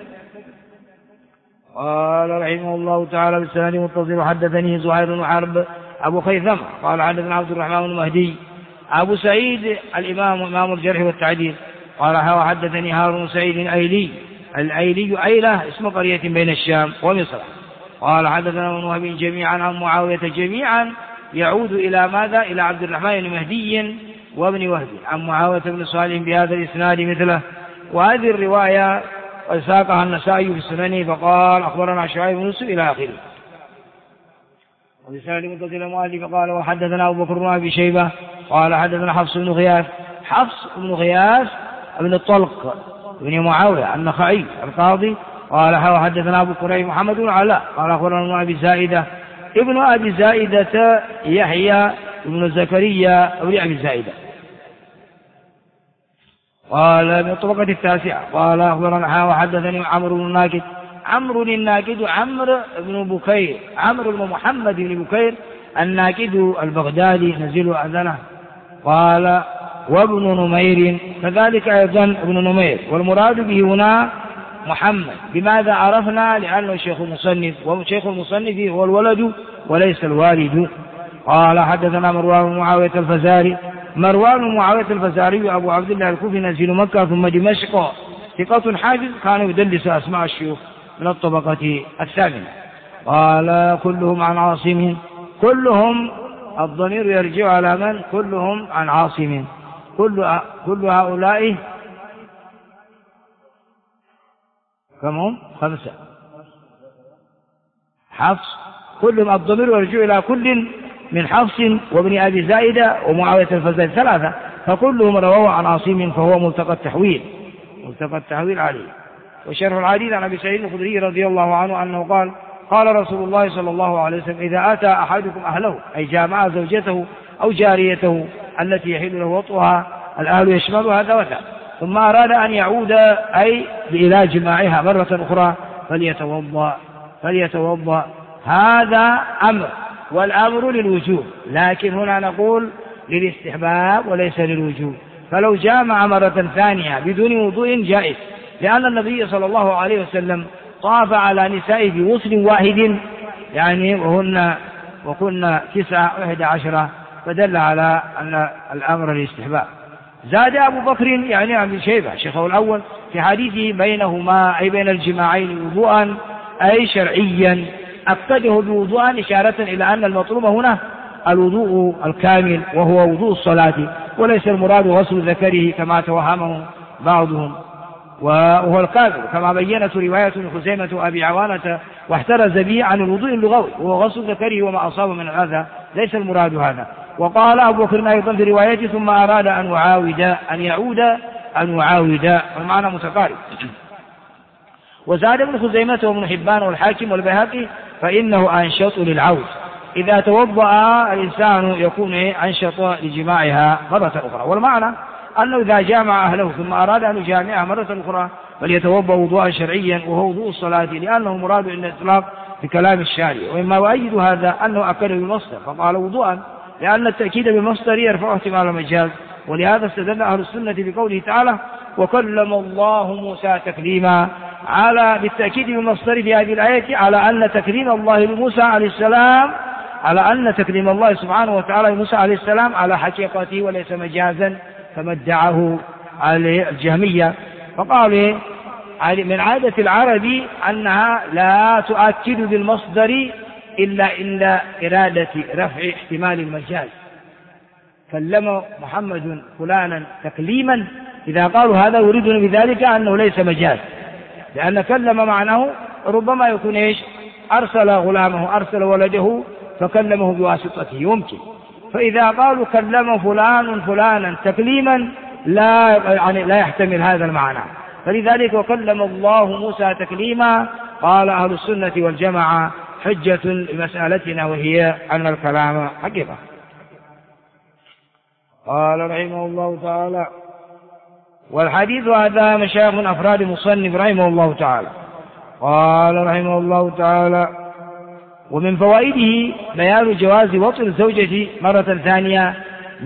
قال رحمه الله تعالى بالسند متصل حدثني زهير بن حرب أبو خيثمة قال حدثنا عبد الرحمن بن مهدي أبو سعيد الإمام إمام الجرح والتعديل قال وحدثني هارون سعيد الأيلي أيلة اسم قرية بين الشام ومصر. قال حدثنا ابن وهب جميعا عن معاوية جميعا يعود إلى ماذا؟ إلى عبد الرحمن بن مهدي وابن وهب عن معاوية بن صالح بهذا الإسناد مثله. وهذه الرواية قد ساقها النسائي في سننه فقال أخبرنا شعيب بن يوسف إلى آخره. وبسند متصل المؤلف قال وحدثنا أبو بكر بن أبي شيبة قال حدثنا حفص بن غياث بن الطلق بن معاوية النخعي القاضي قال وحدثنا أبو كريم محمد بن علاء قال أخبرنا ابن أبي زائدة يحيى بن زكريا ابن أبي زائدة قال من الطبقة التاسعة قال أخبرنا وحدثني عمرو بن محمد بن بكير الناكد البغدادي نزيل أذنه قال وابن نمير كذلك أيضا ابن نمير والمراد به هنا محمد. بماذا عرفنا؟ لأنه شيخ المصنف وشيخ المصنف هو الولد وليس الوالد. قال حدثنا مروان معاوية الفزاري أبو عبد الله الكوفي نزيل مكة ثم دمشق ثقة حافظ كان يدلس أسماء الشيوخ من الطبقة الثامنة. قال كلهم عن عاصم الضمير يرجع على من؟ كلهم عن عاصم كل هؤلاء كم هم؟ 5 حفص كلهم الضمير يرجع إلى كل من حفص وابن أبي زائدة ومعاوية الفزاري 3 فكلهم رواه عن عاصم فهو ملتقى التحويل عليه. وشرح العديد عن أبي سعيد الخدري رضي الله عنه أنه قال رسول الله صلى الله عليه وسلم إذا أتى أحدكم أهله أي جامع زوجته أو جاريته التي يحل له وطئها الأهل يشملها ذواتها ثم أراد أن يعود أي إلى جماعها مرة أخرى فليتوضأ هذا أمر والأمر للوجوب لكن هنا نقول للاستحباب وليس للوجوب. فلو جامع مرة ثانية بدون وضوء جائز لأن النبي صلى الله عليه وسلم طاف على نسائه بغسل واحد يعني وكنا 11 فدل على أن الأمر للاستحباب. زاد أبو بكر يعني عن شيبة شيخه الأول في حديثه بينهما أي بين الجماعين وضوءا أي شرعيا أقتده بوضوءا إشارة إلى أن المطلوب هنا الوضوء الكامل وهو وضوء الصلاة وليس المراد غسل ذكره كما توهمه بعضهم وهو الكامل كما بينت رواية خزيمة أبي عوانة واحترز به عن الوضوء اللغوي وهو غسل ذكره وما أصاب من الأذى ليس المراد هذا. وقال أبو بكر أيضا في روايته ثم أراد أن يعاود والمعنى متقارب. وزاد ابن خزيمة وابن حبان والحاكم والبيهقي فإنه أنشط للعود إذا توضأ الإنسان يكون أنشط لجماعها مرة أخرى. والمعنى أنه إذا جامع أهله ثم أراد أن يجامعها مرة أخرى فليتوضأ وضوءا شرعيا وهو وضوء الصلاة لأنه مراد عند الإطلاق بكلام الشارع. وإما يؤيد هذا أنه أكد بالمصدر فقال وضوءا لأن التأكيد بالمصدر يرفع احتمال المجاز ولهذا استدل أهل السنة بقوله تعالى وكلم الله موسى تكليما بالتأكيد بالمصدر في هذه الآية على أن تكليم الله لموسى عليه السلام تكليم الله سبحانه وتعالى لموسى عليه السلام على حقيقته وليس مجازا كما ادعاه الجهمية. فقالوا من عادة العرب أنها لا تؤكد بالمصدر إلا إرادة رفع احتمال المجاز. كلم محمد فلانا تكليما إذا قالوا هذا يريدون بذلك أنه ليس مجاز لأن كلم معناه ربما يكون أرسل غلامه أرسل ولده فكلمه بواسطته يمكن. فإذا قالوا كلم فلانا تكليما لا يحتمل هذا المعنى. فلذلك وكلم الله موسى تكليما قال أهل السنة والجماعة حجة لمسألتنا وهي أن الكلام حقيقة. قال رحمه الله تعالى والحديث هذا مشايخ أفراد مصنف رحمه الله تعالى. قال رحمه الله تعالى ومن فوائده بيان جواز وطء الزوجة مرة ثانية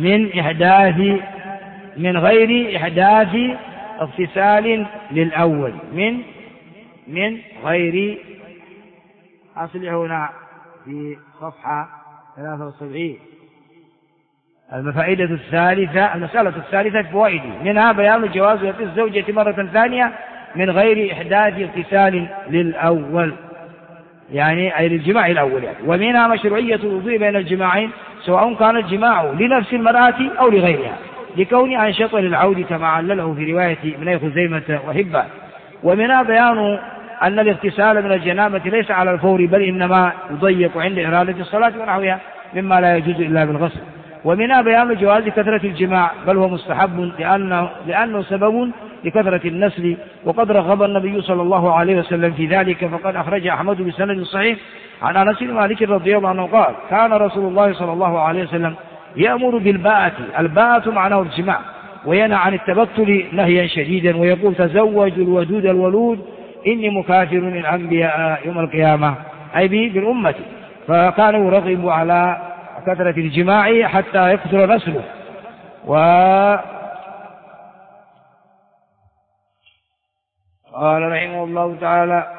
من غير إحداث اغتسال للأول من غير أصل هنا في صفحة 73 الفائدة الثالثة، المسألة الثالثة فوائد، منها بيان جواز وطء الزوجة مرة ثانية من غير إحداث اغتسال للأول، يعني أي للجماع الأول يعني. ومنها مشروعية الوضوء بين الجماعين سواء كان الجماع لنفس المرأة أو لغيرها، لكون أنشط للعود كما علله في رواية ابن خزيمة وحبان. ومنها بيان أن الاغتسال من الجنابة ليس على الفور، بل إنما يضيق عند إرادة الصلاة ونحوها مما لا يجوز إلا بالغسل. ومنها بيان جواز كثرة الجماع، بل هو مستحب لأنه سبب لكثرة النسل، وقد رغب النبي صلى الله عليه وسلم في ذلك، فقد أخرج أحمد بسند صحيح عن أنس بن مالك رضي الله عنه قال: كان رسول الله صلى الله عليه وسلم يأمر بالباءة، الباءة معناه الجماع، وينهى عن التبتل نهيا شديدا، ويقول: تزوجوا الودود الولود إني مكاثر الأنبياء يوم القيامة، أي بالأمة. فكان يرغب على كثرة الجماع حتى يكثر نسله. قال رحمه الله تعالى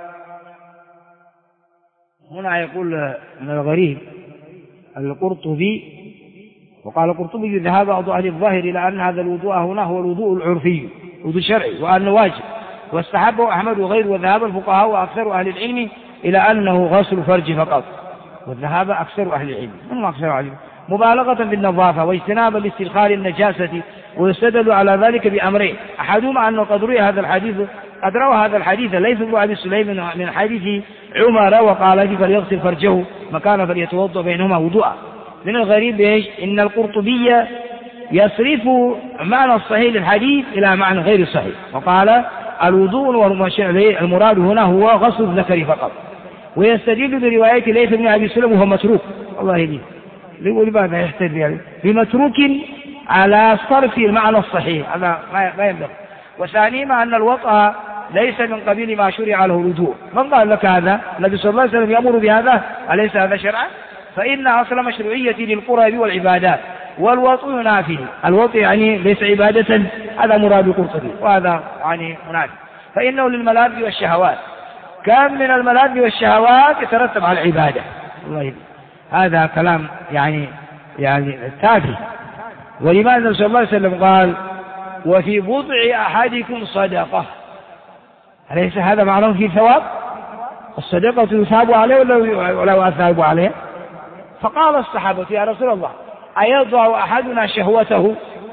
هنا يقول من الغريب القرطبي، وقال القرطبي: ذهب بعض أهل الظاهر إلى أن هذا الوضوء هنا هو الوضوء العرفي، وضوء شرعي، وأنه واجب، واستحبه أحمد وغيره، وذهب الفقهاء وأكثر أهل العلم إلى أنه غسل فرج فقط، وذهب أكثر أهل العلم، هم أكثر أهل العلم، مبالغة بالنظافة واجتنابا لاستدخال النجاسة. ويستدل على ذلك بأمرين: أحدهما أنه قد روى هذا الحديث ليس بن أبي سليم من حديث عمر وقال: فليغسل فرجه مكان فليتوضأ بينهما وضوءا. من الغريب إن القرطبي يصرف معنى الصحيح للحديث إلى معنى غير الصحيح، وقال: الوضوء المراد هنا هو غسل الذكر فقط، ويستدل برواية ليس بن أبي سليم وهو متروك. الله يهديه، لماذا يحتج يعني بمتروك على صرف المعنى الصحيح؟ هذا ما ينبغي. وثانيما أن الوطأ ليس من قبيل ما شرع له الوضوء. من قال لك هذا؟ النبي صلى الله عليه وسلم يأمر بهذا، أليس هذا شرعا؟ فإن أصل مشروعية للقرب والعبادات، والوطء ينافي. الوطء يعني ليس عبادة، هذا مراد القرطبي، وهذا يعني منافي. فإنه للملاذ والشهوات، كم من الملاذ والشهوات يترتب على العبادة. الله يهديه، هذا كلام يعني تافه. ولماذا النبي صلى الله عليه وسلم قال: وفي بضع أحدكم صدقة؟ أليس هذا معناه في ثواب؟ الصدقة يثاب عليه ولا يثاب عليه؟ فقال الصحابة: يا رسول الله، أيضع أحدنا شهوته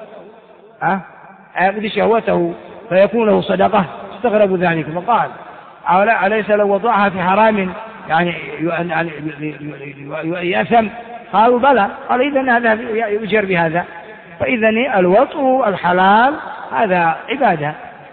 أيبدي شهوته فيكون له صدقة؟ استغربوا ذلك، فقال: أليس لو وضعها في حرام يعني يأثم؟ قالوا: بلى. قال: إذن هذا يؤجر بهذا. فإذن الوطء الحلال هذا عبادة،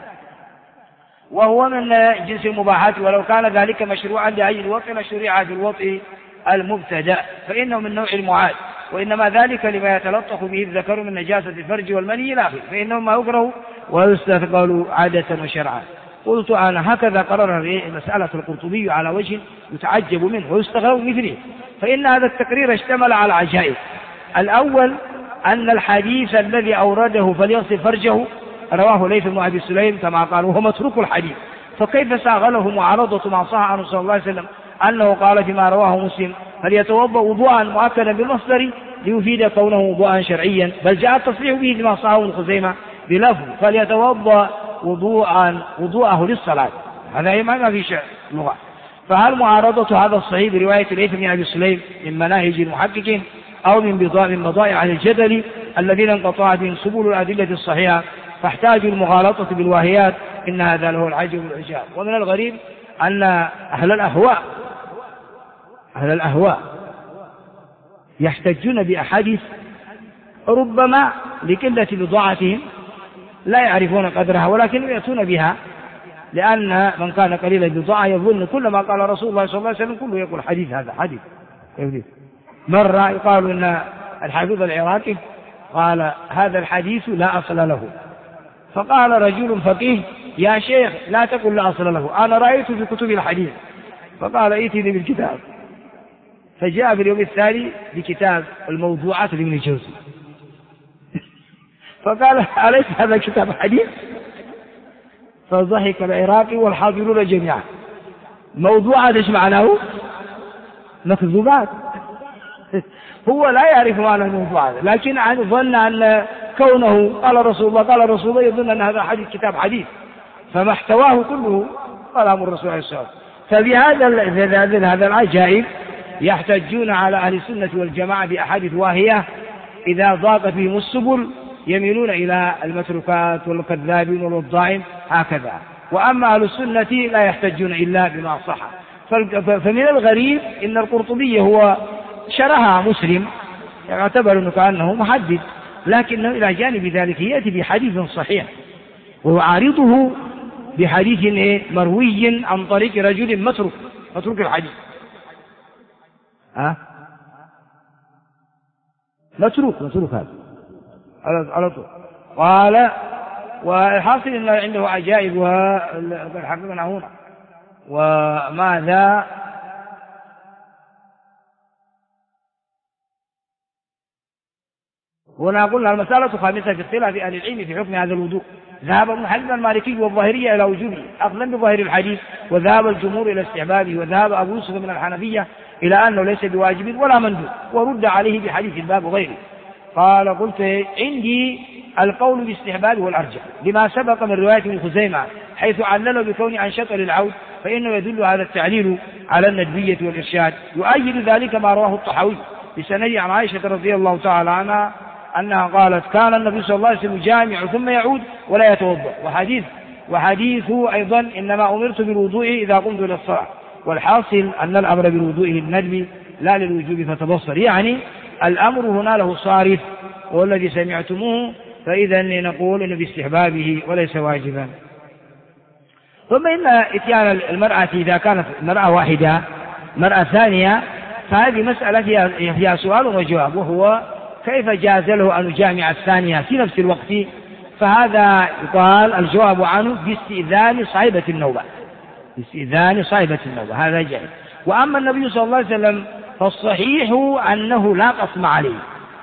وهو من جنس المباحات، ولو كان ذلك مشروعا لأجل الوطء لشرع في الوطء المبتدأ، فإنه من نوع المعاد، وإنما ذلك لما يتلطخ به الذكر من نجاسة الفرج والمني إلى آخره، فإنه ما يكره ويستثقل عادة وشرعا. قلت أنا: هكذا قرر مسألة القرطبي على وجه يتعجب منه ويستغرب مثله، فإن هذا التقرير اشتمل على عجائب. الأول أن الحديث الذي أورده فليغسل فرجه رواه ليث بن أبي سليم كما قال، وهو متروك الحديث، فكيف ساغله معارضة ما صح عنه صلى الله عليه وسلم أنه قال فيما رواه مسلم: فليتوضأ وضوءا مؤكدا بالمصدر ليفيد كونه وضوءا شرعيا، بل جاء التصريح به لما صحه ابن خزيمة بلفظ: فليتوضأ وضوءه للصلاة. هذا ما في شيء لغة. فهل معارضة هذا الصحيح برواية ليث بن أبي سليم من مناهج المحققين أو من بضائع الجدل الذين انقطعت بهم سبل الأدلة الصحيحة فاحتاجوا المغالطة بالواهيات؟ إن هذا له العجب والعجاب. ومن الغريب أن أهل الأهواء يحتجون بأحاديث ربما لقلة بضاعتهم لا يعرفون قدرها، ولكن يأتون بها، لأن من كان قليل البضاعة يظن كل ما قال رسول الله صلى الله عليه وسلم كله يقول حديث، هذا حديث. مرة يقال أن الحافظ العراقي قال: هذا الحديث لا أصل له. فقال رجل فقيه: يا شيخ لا تقل لا أصل له، أنا رأيت في كتب الحديث. فقال: ائتني بالكتاب. فجاء في اليوم الثاني بكتاب الموضوعات لابن الجوزي. فقال: أليس هذا كتاب حديث؟ فضحك العراقي والحاضرون جميعا. موضوعات ايش معناه؟ مكذوبات. هو لا يعرف معنى الموضوع هذا، لكن ظن أن كونه قال رسول الله قال رسول الله يظن أن هذا حديث كتاب حديث، فما احتواه كله كلام الرسول عليه الصلاة والسلام. فبهذا العجائب يحتجون على أهل السنة والجماعة بأحاديث واهية إذا ضاقت بهم السبل يميلون إلى المتروكات والكذابين والوضاعين هكذا. وأما أهل السنة لا يحتجون إلا بما صح. فمن الغريب إن القرطبي هو شرها مسلم يعتبر أنه كأنه محدد، لكنه إلى جانب ذلك يأتي بحديث صحيح ويعارضه بحديث مروي عن طريق رجل متروك الحديث. متروك هذا على طول. قال والحاصل إن عنده عجائب وحققنا هنا. وماذا هنا قلنا المسألة خامسة في اختلاف أهل العلم في حكم هذا الوضوء. ذهب ابن حزم المالكي والظاهرية إلى وجوبه أخذا بظاهر الحديث، وذهب الجمهور إلى استحبابه، وذهب أبو يوسف من الحنفية إلى أنه ليس بواجب ولا مندوب، ورد عليه بحديث الباب وغيره. قال قلت عندي القول باستحباب والأرجح لما سبق من رواية ابن خزيمة حيث علله بكون عن شطر العود، فإنه يدل هذا التعليل على الندبية والإرشاد. يؤيد ذلك ما رواه الطحاوي بسند عن عائشة رضي الله تعالى عنها أنها قالت كان النبي صلى الله عليه وسلم يجامع ثم يعود ولا يتوضأ. وحديث أيضا إنما أمرت بالوضوء إذا قمت إلى الصلاة. والحاصل أن الأمر بالوضوء للندب لا للوجوب فتبصر، يعني الأمر هنا له صارف والذي سمعتموه، فإذا نقول إنه باستحبابه وليس واجبا. ثم إن إتيان المرأة إذا كانت مرأة واحدة مرأة ثانية فهذه مسألة فيها سؤال وجواب، وهو كيف جاز له أن يجامع الثانية في نفس الوقت؟ فهذا يقال الجواب عنه باستئذان صاحبة النوبة، هذا جائز. وأما النبي صلى الله عليه وسلم فالصحيح أنه لا قسم عليه،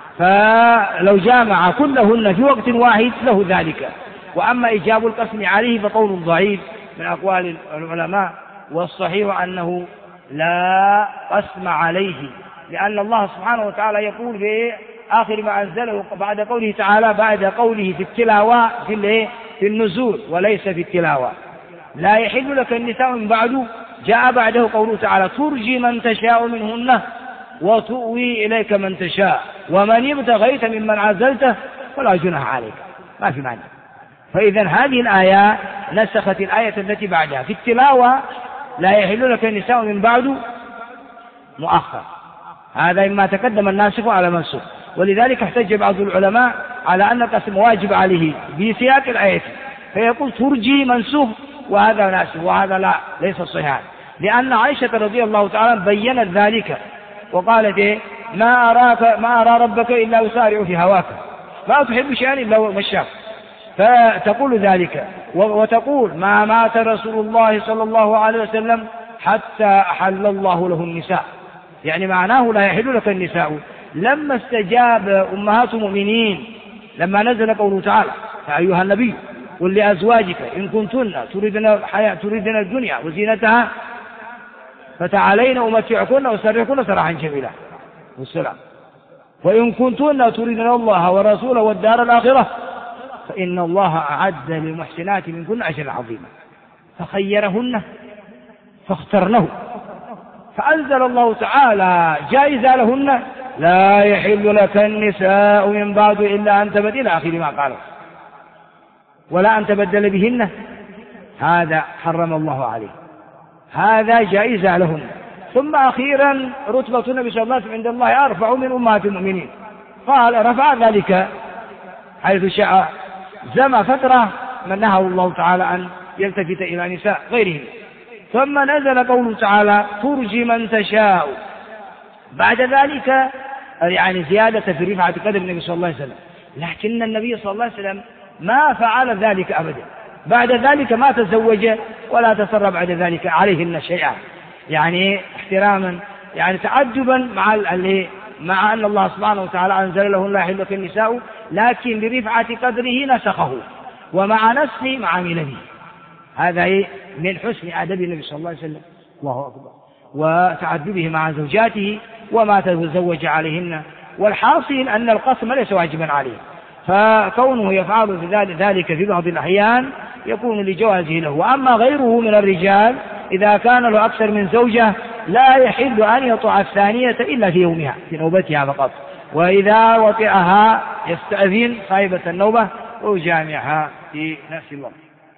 فلو جامع كلهن في وقت واحد له ذلك. وأما إيجاب القسم عليه فقول ضعيف من أقوال العلماء، والصحيح أنه لا قسم عليه، لأن الله سبحانه وتعالى يقول في آخر ما أنزله بعد قوله تعالى بعد قوله في التلاوة في النزول وليس في التلاوة لا يحل لك النساء من بعد، جاء بعده قوله تعالى ترجي من تشاء منهن وتؤوي إليك من تشاء ومن ابتغيت ممن عزلته فلا جناح عليك، ما في معنى. فإذا هذه الآية نسخت الآية التي بعدها. في التلاوة لا يحل لك النساء من بعد مؤخر، هذا إما تقدم الناسخ على منسوخ. ولذلك احتج بعض العلماء على أن القسم واجب عليه بسياق الآية، فيقول ترجي منسوخ وهذا ناسخ، وهذا لا ليس صحيحا، لأن عائشة رضي الله تعالى بيّنت ذلك وقالت ما أرى ربك إلا يسارع في هواك، ما تحب شيئا إلا مشاك، فتقول ذلك. وتقول ما مات رسول الله صلى الله عليه وسلم حتى أحل الله له النساء، يعني معناه لا يحل لك النساء. لما استجاب أمهات المؤمنين لما نزل قوله تعالى يا أيها النبي قل لأزواجك إن كنتن تريدن الدنيا وزينتها فتعالين أمتعكن وأسرحكن سراحا جميلا والسلام، وإن كنتن تريدن الله ورسوله والدار الآخرة فإن الله أعد للمحسنات منكن أجرا عظيما، فخيرهن فاخترنه، فأنزل الله تعالى جائزة لهن لا يحل لك النساء من بعد إلا أن تبدل إلى آخر ما قال ولا أن تبدل بهن، هذا حرم الله عليه، هذا جائزة لهن. ثم أخيرا رتبة النبي صلى الله عليه وسلم عند الله أرفع من أمهات المؤمنين، قال رفع ذلك حيث شاء زمن فترة من نهى الله تعالى أن يلتفت إلى نساء غيرهم. ثم نزل قوله تعالى ترجي من تشاء، بعد ذلك يعني زيادة في رفعة قدر النبي صلى الله عليه وسلم، لكن النبي صلى الله عليه وسلم ما فعل ذلك أبدا، بعد ذلك ما تزوج ولا تسرى بعد ذلك عليهن شيئا، يعني احتراما يعني تعجبا مع أن الله سبحانه وتعالى أنزل له لا يحل لك النساء، لكن برفعة قدره نسخه ومع نسخه ما عمل به. هذا من حسن أدب النبي صلى الله عليه وسلم، الله أكبر، وتعذبه مع زوجاته ومات وزوج عليهن. والحاصل أن القسم ليس واجبا عليه، فكونه يفعل في ذلك في بعض الأحيان يكون لجوازه له. وأما غيره من الرجال إذا كان له أكثر من زوجة لا يحل أن يطع الثانية إلا في يومها في نوبتها فقط، وإذا وطئها يستأذن صاحبة النوبة ويجامعها في نفس الوقت.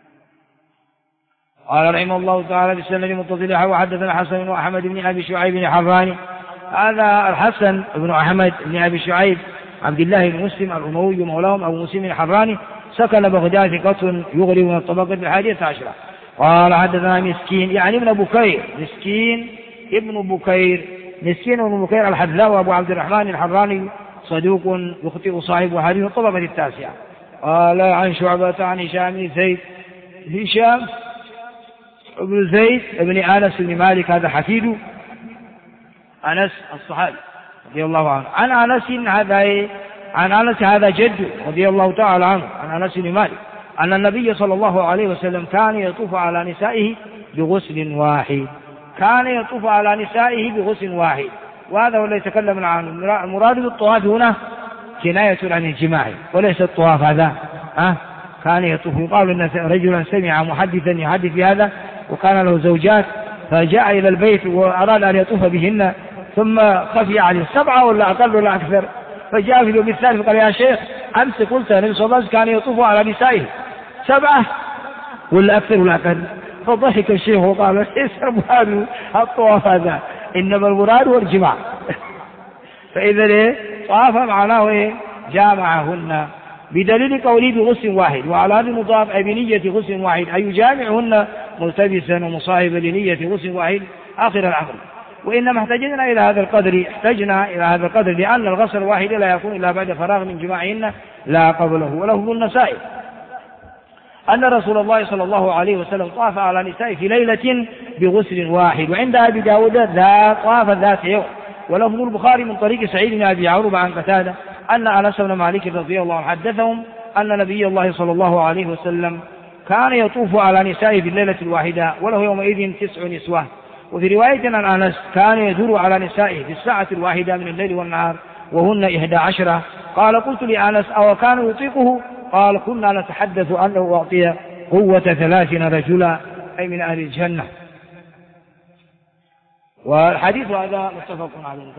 قال رحمه الله تعالى بالسند المتصل وحدثنا حسن بن أحمد بن أبي شعيب بن حراني. هذا الحسن بن أحمد بن أبي شعيب عبد الله بن مسلم الأموي مولاهم أبو مسلم الحراني سكن بغداد ثقة يغرب من الطبقة 11. قال حدثنا مسكين يعني ابن بكير، مسكين ابن بكير الحذاء أبو عبد الرحمن الحراني صدوق يخطئ صاحب حديث الطبقة 9. قال عن شعبة عن هشام بن زيد بن أنس بن مالك هذا حفيد أنس الصحابي رضي الله عنه. عن أنس هذا جد رضي الله تعالى عنه عن أنس بن مالك أن النبي صلى الله عليه وسلم كان يطوف على نسائه بغسل واحد. وهذا هو الذي يتكلم عنه. المراد بالطواف هنا كناية عن الجماع وليس الطواف هذا. كان يطوف. يقال أن رجلا سمع محدثا يحدث بهذا وكان له زوجات فجاء إلى البيت وأراد أن يطوف بهن ثم خفي عليه 7 ولا أقل ولا أكثر، فجاء في اليوم الثالث فقال يا شيخ أمس قلت النبي صلى الله عليه وسلم كان يطوف على نسائه 7 ولا أكثر ولا أقل. فضحك الشيخ وقال ليس المراد الطواف هذا، إنما المراد هو الجماع. فإذا طاف معناه جامعهن بدليل قوله بغسل واحد، وعلى هذا المضاف أي بنية غسل واحد أي يجامعهن ملتبسا ومصاحبا لنية غسل واحد آخر الأمر. وإنما احتجنا إلى هذا القدر لأن الغسل الواحد لا يكون إلا بعد فراغ من جماعهن لا قبله. ولفظ النسائي أن رسول الله صلى الله عليه وسلم طاف على نسائه في ليلة بغسل واحد. وعند أبي داود طاف ذات يوم. ولفظ البخاري من طريق سعيد بن أبي عروبة عن قتادة أن أنس بن مالك رضي الله عنه حدثهم أن نبي الله صلى الله عليه وسلم كان يطوف على نسائه في الليلة الواحدة وله يومئذ 9 نسوة. وفي رواية عن أنس كان يدور على نسائه في الساعة الواحدة من الليل والنهار وهن 11. قال قلت لأنس أو كان يطيقه؟ قال كنا نتحدث أنه أعطي قوة 30 رجلا أي من أهل الجنة. والحديث هذا متفق عليه.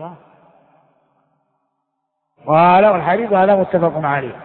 قال والحديث هذا متفق عليه.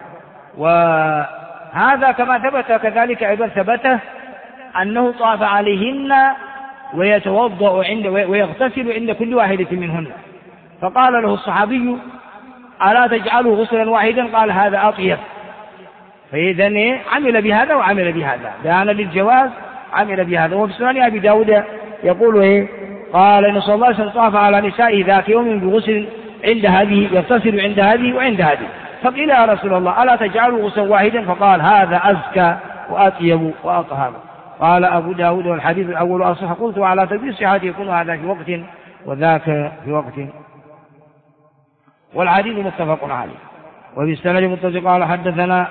وهذا كما ثبت كذلك أيضا ثبت أنه طاف عليهن ويتوضأ ويغتسل عند كل واحدة منهن. فقال له الصحابي ألا تجعله غسلا واحدا؟ قال هذا أطيب. فإذن عمل بهذا وعمل بهذا، بيان للجواز عمل بهذا. وفي سنن أبي داود يقول قال إن صلى الله عليه وسلم طاف على نسائه ذات يوم بغسل عند هذه يغتسل عند هذه وعند هذه. فقيل يا رسول الله ألا تجعله غسلا واحدا؟ فقال هذا أزكى وأطيب وأطهر. قال أبو داود والحديث الأول أصح. قلت وعلى تدبير صحته يكون هذا في وقت وذاك في وقت. والحديث متفق عليه. وفي السند متصل قال حدثنا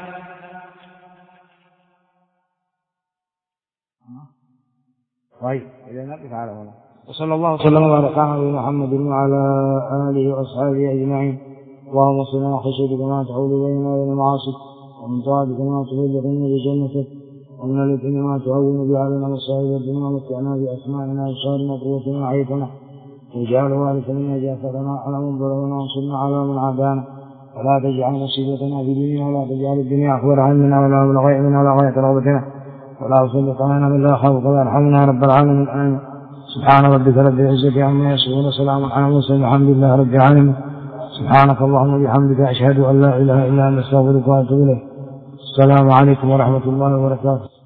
وصلى الله وسلم وبارك على محمد وعلى آله وأصحابه أجمعين. اللهم صل على خشيتك ما تحول بيننا وبين معاصيك، ومن طاعتك ما تبلغنا بجنتك، ومن اليقين ما تهون به علينا مصائب الدنيا، ومتعنا بأسماعنا وأبصارنا وقوتنا وحياتنا، واجعل وارثا منا جاثرنا على من ظلمنا وانصرنا على من عادانا، ولا تجعل مصيبتنا في ديننا، ولا تجعل الدنيا أكبر همنا ولا مبلغ علمنا ولا غاية رغبتنا، ولا تسلط علينا من لا يخافك ويرحمنا رب العالمين. آمين. سبحان ربك رب العزة عما يصفون وسلام على المرسلين والحمد لله رب العالمين. سبحانك اللهم وبحمدك أشهد أن لا إله إلا أنت أستغفرك وأتوب إليك. السلام عليكم ورحمة الله وبركاته.